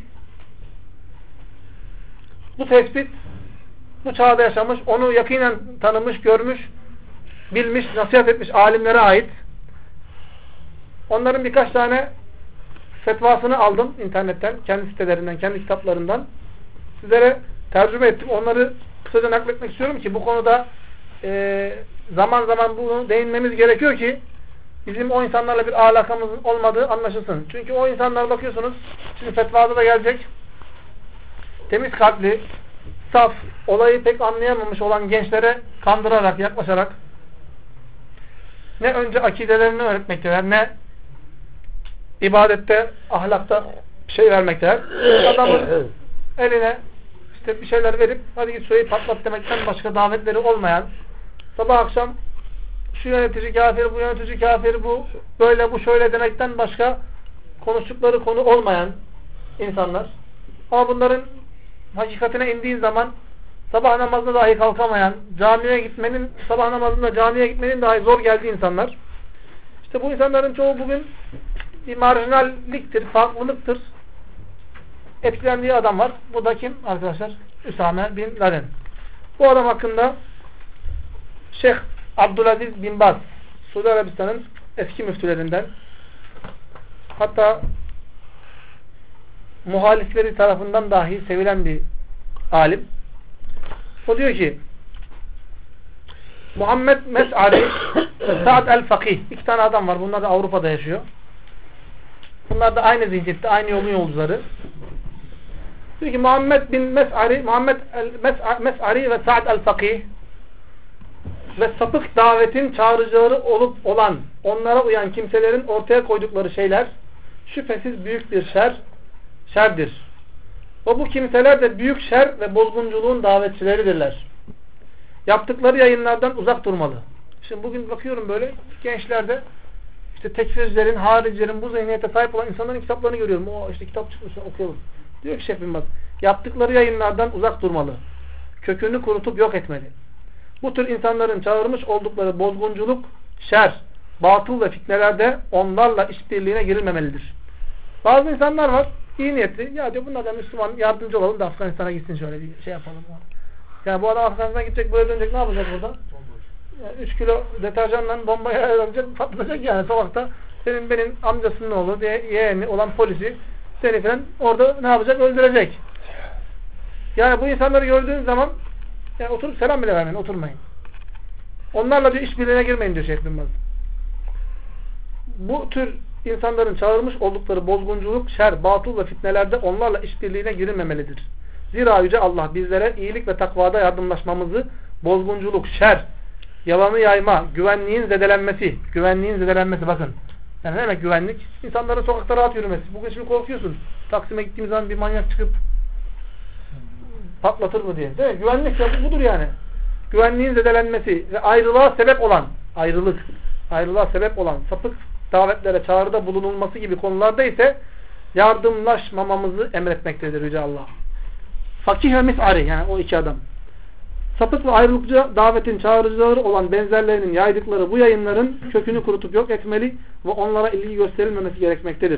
Bu tespit bu çağda yaşamış, onu yakinen tanımış, görmüş, bilmiş, nasihat etmiş alimlere ait. Onların birkaç tane fetvasını aldım internetten, kendi sitelerinden, kendi kitaplarından. Sizlere tercüme ettim. Onları kısaca nakletmek istiyorum ki bu konuda zaman zaman bunu değinmemiz gerekiyor ki bizim o insanlarla bir alakamızın olmadığı anlaşılsın. Çünkü o insanlar bakıyorsunuz, şimdi fetvada da gelecek, temiz kalpli, saf, olayı pek anlayamamış olan gençlere kandırarak, yaklaşarak ne önce akidelerini öğretmekteler, ne ibadette, ahlakta bir şey vermekteler. Adamın eline işte bir şeyler verip hadi git şurayı patlat demekten başka davetleri olmayan, sabah akşam şu yönetici kafir, bu yönetici kafir, bu böyle, bu şöyle demekten başka konuştukları konu olmayan insanlar. Ama bunların hakikatine indiğin zaman sabah namazına dahi kalkamayan, camiye gitmenin, sabah namazında camiye gitmenin dahi zor geldiği insanlar. İşte bu insanların çoğu bugün bir marjinalliktir, farklılıktır. Etkilendiği adam var. Bu da kim arkadaşlar? Usame Bin Laden. Bu adam hakkında Şeyh Abdülaziz Bin Baz, Suudi Arabistan'ın eski müftülerinden, hatta muhalifleri tarafından dahi sevilen bir alim. O diyor ki Muhammed Mes'ari, Sa'd el-Fakih, iki tane adam var. Bunlar da Avrupa'da yaşıyor. Bunlar da aynı zihniyette, aynı yolun yolcuları. Diyor ki Muhammed bin Mes'ari, Mes'ari ve Sa'd el-Fakih ve sapık davetin çağrıcıları olup olan, onlara uyan kimselerin ortaya koydukları şeyler şüphesiz büyük bir şerdir. Ve bu kimseler de büyük şer ve bozgunculuğun davetçileridirler. Yaptıkları yayınlardan uzak durmalı. Şimdi bugün bakıyorum böyle gençlerde işte tekfircilerin, haricilerin bu zihniyete sahip olan insanların kitaplarını görüyorum. O işte kitap çıkmış, okuyalım. Diyor ki Şeyh Bin Baz, yaptıkları yayınlardan uzak durmalı. Kökünü kurutup yok etmeli. Bu tür insanların çağırmış oldukları bozgunculuk, şer, batıl ve fitnelerde onlarla işbirliğine girilmemelidir. Bazı insanlar var, iyi niyetli. Ya diyor bunlardan Müslüman yardımcı olalım da Afganistan'a gitsin, şöyle bir şey yapalım. Yani bu adam Afganistan'a gidecek, buraya dönecek, ne yapacak burada? Yani 3 kilo deterjanla bombaya yarayacak, patlayacak yani sokakta. Senin benim amcasının oğlu, yeğeni olan polisi seni falan orada ne yapacak? Öldürecek. Yani bu insanları gördüğünüz zaman yani oturup selam bile vermeyin, oturmayın. Onlarla diyor işbirliğine girmeyin diyor Şeyh Bin Baz. Bu tür insanların çağırmış oldukları bozgunculuk, şer, batıl ve fitnelerde onlarla işbirliğine girilmemelidir. Zira Yüce Allah bizlere iyilik ve takvada yardımlaşmamızı, bozgunculuk, şer, yalanı yayma, güvenliğin zedelenmesi bakın. Yani ne demek güvenlik? İnsanların sokakta rahat yürümesi. Bugün şimdi korkuyorsun. Taksim'e gittiğimiz zaman bir manyak çıkıp patlatır mı diye. Değil mi? Güvenlik de budur yani. Güvenliğin zedelenmesi ve ayrılığa sebep olan sapık davetlere çağrıda bulunulması gibi konularda ise yardımlaşmamamızı emretmektedir Yüce Allah. Fakih ve Mes'ari, yani o iki adam. Sapık ve ayrılıkçı davetin çağrıcıları olan benzerlerinin yaydıkları bu yayınların kökünü kurutup yok etmeli ve onlara ilgi gösterilmemesi gerekmektedir.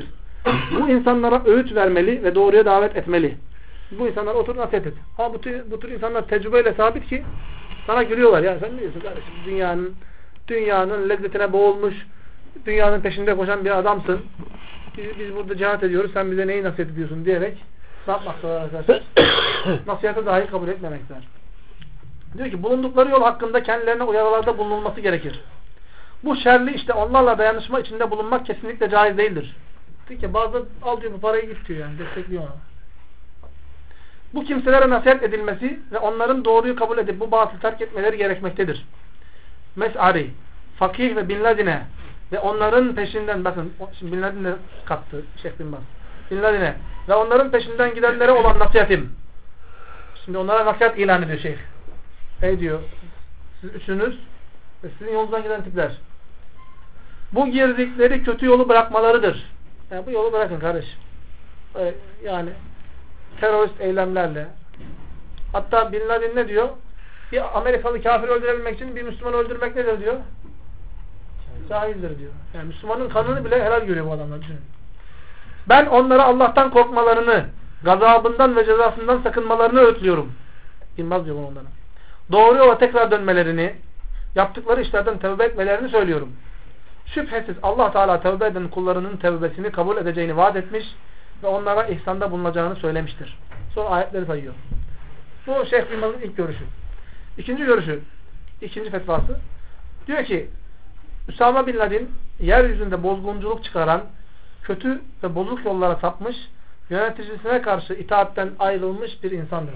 Bu insanlara öğüt vermeli ve doğruya davet etmeli. Bu insanlara otur nasihat et. Ha bu tür insanlar tecrübeyle sabit ki sana gülüyorlar. Ya sen ne diyorsun kardeşim? Dünyanın lezzetine boğulmuş, dünyanın peşinde koşan bir adamsın. Biz burada cihat ediyoruz. Sen bize neyi nasihat ediyorsun diyerek ne yapmaktalar arkadaşlar? Nasihate dahi kabul etmemekler. Diyor ki bulundukları yol hakkında kendilerine uyarılarda bulunulması gerekir. Bu şerli işte onlarla dayanışma içinde bulunmak kesinlikle caiz değildir. Diyor ki bazı al diyor bu parayı git diyor yani destekliyor ona. Bu kimselere nasihat edilmesi ve onların doğruyu kabul edip bu batılı terk etmeleri gerekmektedir. Mes'ari, Fakih ve Bin Ladin'e ve onların peşinden bakın şimdi Bin Ladin'e kattı Şeyh Bin Baz. Bin Ladin'e ve onların peşinden gidenlere olan nasihatim. Şimdi onlara nasihat ilan ediyor Şeyh. Ey diyor siz üçünüz ve sizin yolunuzdan giden tipler. Bu girdikleri kötü yolu bırakmalarıdır. Yani bu yolu bırakın kardeşim. Yani terörist eylemlerle. Hatta Bin Laden ne diyor? Bir Amerikalı kafir öldürebilmek için bir Müslümanı öldürmek nedir diyor? Caizdir diyor. Yani Müslümanın kanını bile helal görüyor bu adamlar. Düşünün. Ben onlara Allah'tan korkmalarını, gazabından ve cezasından sakınmalarını öğütlüyorum. Bilmez diyor onlara. Doğru yola tekrar dönmelerini, yaptıkları işlerden tövbe etmelerini söylüyorum. Şüphesiz Allah Teala tövbe eden kullarının tövbesini kabul edeceğini vaat etmiş ve onlara ihsanda bulunacağını söylemiştir. Sonra ayetleri sayıyor. Bu Şeyh Bin Baz'ın ilk görüşü. İkinci görüşü, ikinci fetvası. Diyor ki Üsame Bin Laden yeryüzünde bozgunculuk çıkaran, kötü ve bozuk yollara sapmış, yöneticisine karşı itaatten ayrılmış bir insandır.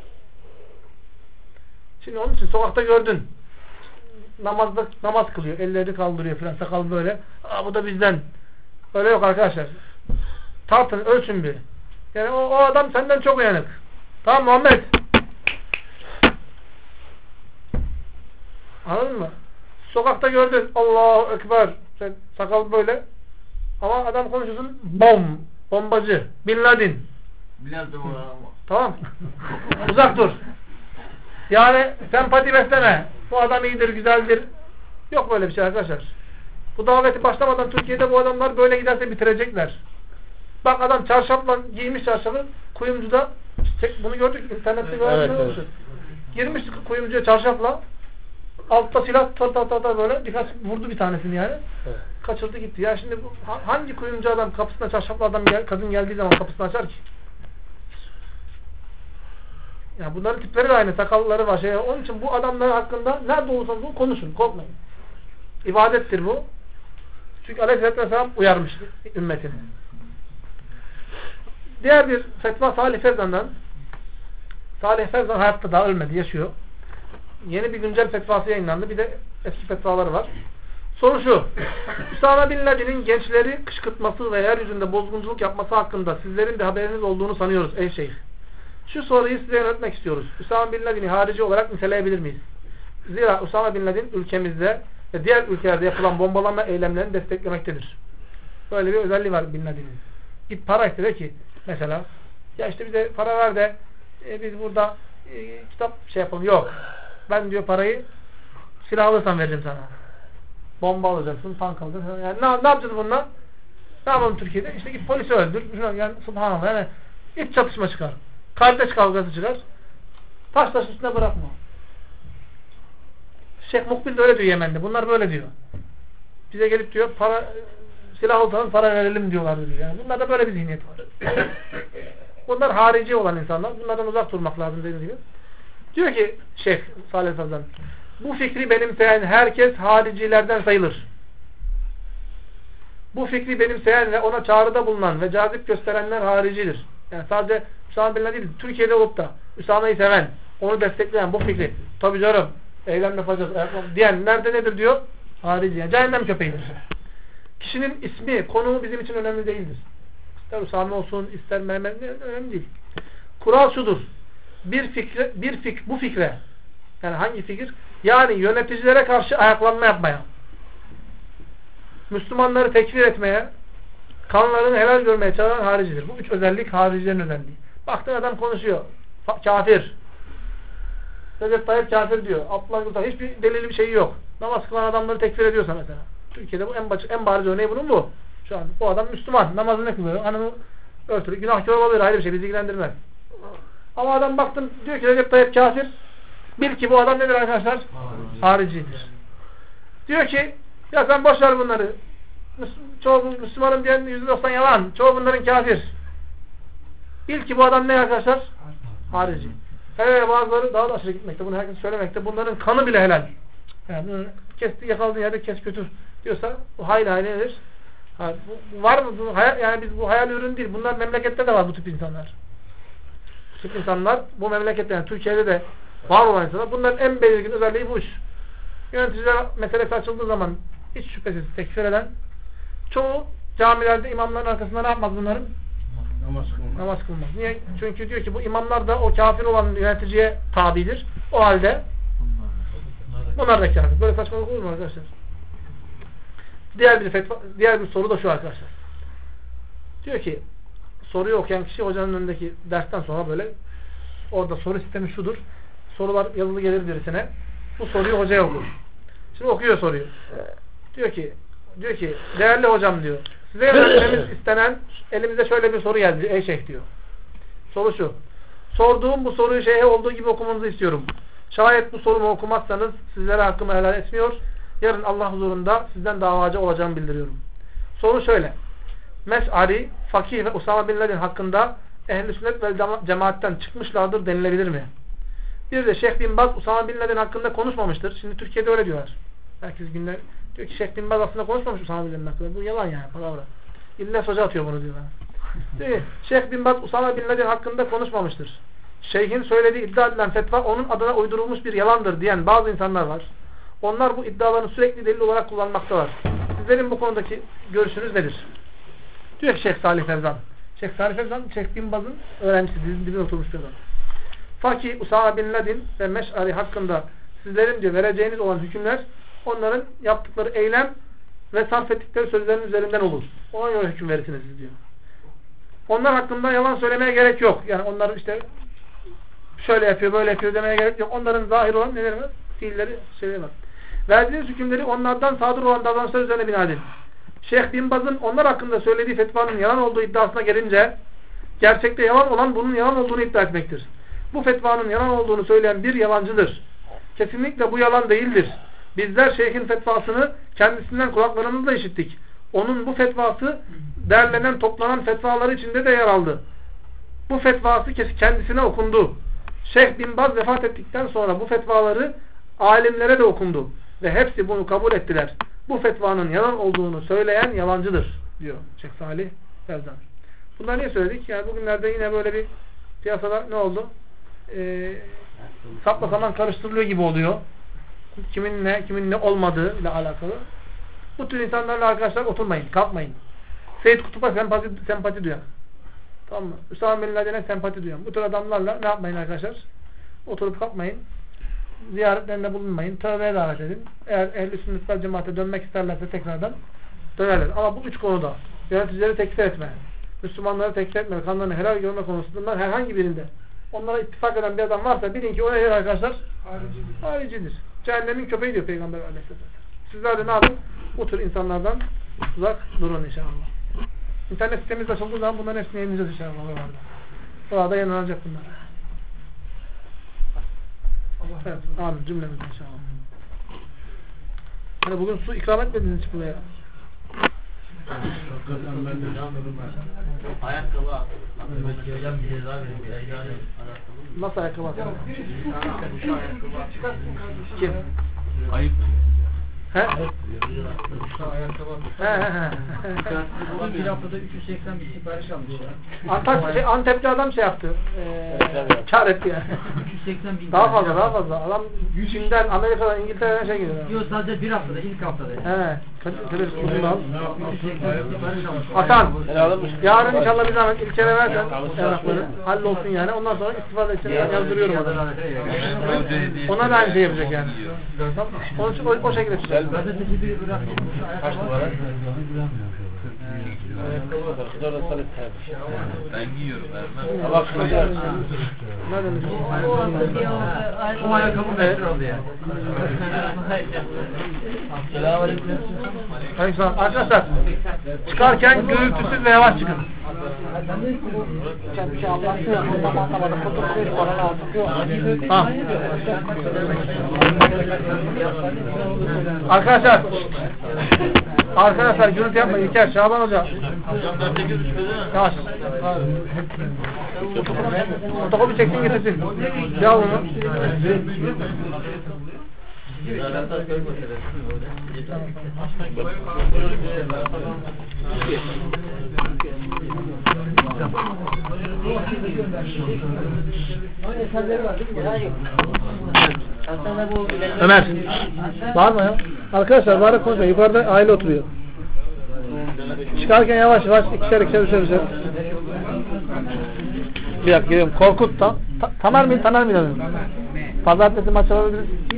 Şimdi onun için sokakta gördün. Namaz kılıyor. Elleri kaldırıyor falan. Sakal böyle. Bu da bizden. Öyle yok arkadaşlar. Tartın, ölçün bir. Yani o adam senden çok uyanık. Tamam Muhammed. Anladın mı? Sokakta gördün. Allahu Ekber. Sen sakal böyle. Ama adam konuşuyorsun. Bombacı. Bin Laden. Tamam. Uzak dur. Yani sempati besleme. Bu adam iyidir, güzeldir. Yok böyle bir şey arkadaşlar. Bu daveti başlamadan Türkiye'de bu adamlar böyle giderse bitirecekler. Bak adam çarşafla giymiş çarşafı kuyumcuda. Bunu gördük internette gördük. Evet. Girmiş kuyumcuya çarşafla. Altta silah böyle birkaç vurdu bir tanesini yani. Evet. Kaçırdı gitti. Ya şimdi bu, hangi kuyumcu adam kapısına çarşaflı adam kadın geldiği zaman kapısını açar ki? Ya bunların tipleri de aynı, sakalları var. Onun için bu adamlar hakkında nerede olursanız konuşun, korkmayın. İbadettir bu. Çünkü Aleyhisselatü Vesselam uyarmıştır ümmetini. Diğer bir fetva Salih Fevzan'dan. Salih Fevzan hayatta daha ölmedi, yaşıyor. Yeni bir güncel fetvası yayınlandı. Bir de eski fetvaları var. Soru şu. Üsame Bin Laden'in gençleri kışkırtması ve yeryüzünde bozgunculuk yapması hakkında sizlerin de haberiniz olduğunu sanıyoruz ey şeyh. Şu soruyu size yöneltmek istiyoruz. Üsame Bin Laden'i harici olarak niteleyebilir miyiz? Zira Üsame Bin Laden ülkemizde ve diğer ülkelerde yapılan bombalama eylemlerini desteklemektedir. Böyle bir özelliği var Bin Laden'in. Git para istedi ki mesela ya işte bize para ver de biz burada kitap yapalım. Yok. Ben diyor parayı silah alırsan veririm sana. Bomba alacaksın, tank alacaksın. Yani ne yapacağız bununla? Ne yapalım Türkiye'de? İşte git polisi öldür. Yani subhanallah yani iç çatışma çıkar. Kardeş kavgası çıkar. Taş üstüne bırakma. Şeyh Mukbil de öyle diyor Yemen'de. Bunlar böyle diyor. Bize gelip diyor silah alırsan para verelim diyorlar diyor. Yani bunlarda böyle bir zihniyet var. Bunlar harici olan insanlar. Bunlardan uzak durmak lazım dediğim gibi. Diyor ki Şeyh Salih Fevzan, bu fikri benimseyen herkes haricilerden sayılır. Bu fikri benimseyen ve ona çağrıda bulunan ve cazip gösterenler haricidir. Yani sadece Üsame Bin Laden değil, Türkiye'de olup da Üsame'yi seven, onu destekleyen bu fikri, tabi canım, eylem yapacağız, diyen nerede nedir diyor? Harici. Yani cehennem köpeğidir. Kişinin ismi, konumu bizim için önemli değildir. İster Üsame olsun, ister Mehmet, önemli değil. Kural şudur. Bu fikre, yani hangi fikir? Yani yöneticilere karşı ayaklanma yapmaya, Müslümanları tekfir etmeye, kanlarını helal görmeye çağıran haricidir. Bu üç özellik haricilerin özelliği. Baktın adam konuşuyor. Kafir. Recep Tayyip kafir diyor. Abdullah Gül hiçbir delili bir şeyi yok. Namaz kılan adamları tekfir ediyorsa mesela. Türkiye'de bu en bariz örneği bunun bu. Şu an o adam Müslüman. Namazını kılıyor. Hanımı örtülü. Günahkar olabilir. Ayrı bir şey. Bizi ilgilendirmez. Ama adam baktım diyor ki Recep Tayyip kafir. Bil ki bu adam nedir arkadaşlar? Haricidir. Diyor ki ya sen boş ver bunları. Çoğu Müslümanın diyen %90 yalan. Çoğu bunların kafir. Bil ki bu adam ne arkadaşlar? Harici. Bazıları daha da aşırı gitmekte. Bunu herkes söylemekte. Bunların kanı bile helal. Yani bunu kesti, yakaladığın yerde kes götür diyorsa bu hayli nedir? Bu var mı? Bu hayal, yani biz bu hayal ürün değil. Bunlar memlekette de var bu tip insanlar. Bu tip insanlar bu memlekette yani Türkiye'de de var olan insanlar. Bunların en belirgin özelliği bu iş. Yöneticiler meselesi açıldığı zaman hiç şüphesiz tekfir eden çoğu camilerde imamların arkasında ne yapmaz bunların? Namaz kılmaz. Niye? Çünkü diyor ki bu imamlar da o kafir olan yöneticiye tabidir. O halde bunlar da kafir. Böyle saçmalık olur mu arkadaşlar? Diğer bir soru da şu arkadaşlar. Diyor ki soruyu okuyan kişi hocanın önündeki dersten sonra böyle orada soru sistemi şudur. Sorular yazılı gelir birisine. Bu soruyu hocaya okur. Şimdi okuyor soruyu. Diyor ki değerli hocam diyor. Size yöneltmemiz istenen elimizde şöyle bir soru geldi. Ey şeyh diyor. Soru şu. Sorduğum bu soruyu şeyhe olduğu gibi okumanızı istiyorum. Şayet bu sorumu okumazsanız sizlere hakkımı helal etmiyor. Yarın Allah huzurunda sizden davacı olacağımı bildiriyorum. Soru şöyle. Meş'ari, Fakih ve Usama bin Laden hakkında ehl-i sünnet ve cemaatten çıkmışlardır denilebilir mi? Bir de Şeyh bin Baz Usama bin Laden hakkında konuşmamıştır. Şimdi Türkiye'de öyle diyorlar. Herkes günler diyor ki Şeyh bin Baz aslında konuşmamış Usama bin Laden hakkında. Bu yalan yani. Palavra. İlle hoca atıyor bunu diyorlar. Diyor ki Şeyh bin Baz Usama bin Laden hakkında konuşmamıştır. Şeyhin söylediği iddia edilen fetva onun adına uydurulmuş bir yalandır diyen bazı insanlar var. Onlar bu iddialarını sürekli delil olarak kullanmaktalar. Sizlerin bu konudaki görüşünüz nedir? Diyor ki Şeyh Salih Fevzan. Şeyh Salih Fevzan, Şeyh bin Baz'ın öğrencisi. Dibine oturmuş bir adam. Fakih, Usama bin Laden ve Meş'ari hakkında sizlerin diyor vereceğiniz olan hükümler onların yaptıkları eylem ve sarf ettikleri sözlerin üzerinden olur. Ona göre hüküm verirsiniz diyor. Onlar hakkında yalan söylemeye gerek yok. Yani onlar işte şöyle yapıyor, böyle yapıyor demeye gerek yok. Onların zahir olan neler var? Fiilleri, şeyler var. Verdiğiniz hükümleri onlardan sadır olan davranışlar üzerine bina edin. Şeyh bin Baz'ın onlar hakkında söylediği fetvanın yalan olduğu iddiasına gelince gerçekte yalan olan bunun yalan olduğunu iddia etmektir. Bu fetvanın yalan olduğunu söyleyen bir yalancıdır. Kesinlikle bu yalan değildir. Bizler şeyhin fetvasını kendisinden kulaklarımızla işittik. Onun bu fetvası derlenen, toplanan fetvaları içinde de yer aldı. Bu fetvası kendisine okundu. Şeyh bin Baz vefat ettikten sonra bu fetvaları alimlere de okundu. Ve hepsi bunu kabul ettiler. Bu fetvanın yalan olduğunu söyleyen yalancıdır diyor Şeyh Salih Fevzan. Bunları niye söyledik? Yani bugünlerde yine böyle bir piyasada ne oldu? Sapla saman karıştırılıyor gibi oluyor. Kimin ne olmadığı ile alakalı. Bu tür insanlarla arkadaşlar oturmayın, kalkmayın. Seyyid Kutup'a sempati duyan. Tamam mı? Üsame bin Laden'e sempati duyan. Bu tür adamlarla ne yapmayın arkadaşlar? Oturup kalkmayın. Ziyaretlerinde bulunmayın. Tövbeye davet edin. Eğer ehl-i sünnet vel cemaate dönmek isterlerse tekrardan dönerler. Ama bu üç konuda yöneticileri tekfir etme, Müslümanları tekfir etme, kanlarını helal görme konusunda herhangi birinde onlara ittifak eden bir adam varsa bilin ki o nedir arkadaşlar? Haricidir. Cehennemin köpeği diyor Peygamber Aleyhisselam. Sizler de ne yapın? Bu tür insanlardan uzak durun inşallah. İnternet sitemiz açıldığı zaman bunların hepsini yayınlayacağız inşallah. Orada yayınlanacak bunlar. Evet, amin cümlemiz inşallah. Hani bugün su ikram etmediniz hiç buraya. Ayakkabı nasıl ayakkabı atıyor? Kim? Ayıp. He? Bir haftada 380 bir sipariş almış ya. Antepli adam şey yaptı. Kar etti yani. 380 bin. Daha fazla. Adam Çin'den, Amerika'dan, İngiltere'den şey gidiyor. Yok sadece bir haftada, ilk haftada. He. Hasan. Yarın inşallah bir zahmet ilçene versen evrakları. Hallolsun yani. Ondan sonra istifade için yazdırıyorum adamı. Ona da aynı şey yapacak yani. Onun için o şekilde tutacak. Kaç numara? Sonra sana tercih. Ben giyiyorum vermem. Bak şurada. Ne demiş? O ayakkabı meşhur oldu yani. Selamünaleyküm. Aleykümselam. Arkadaşlar çıkarken gürültüsüz ve yavaş çıkın. Ha. Arkadaşlar gürültü yapmayın. İlker, Şaban Hoca. Yavaş. Fotokopi çeksin getirsin. Bir al onu. Ömer. Bağırma ya. Arkadaşlar bağırarak konuşma. Yukarıda aile oturuyor. Çıkarken yavaş yavaş ikişer. Bir dakika giriyorum. Korkut da. Tamer mi? Taner mi? Pazartesi maç alabiliriz.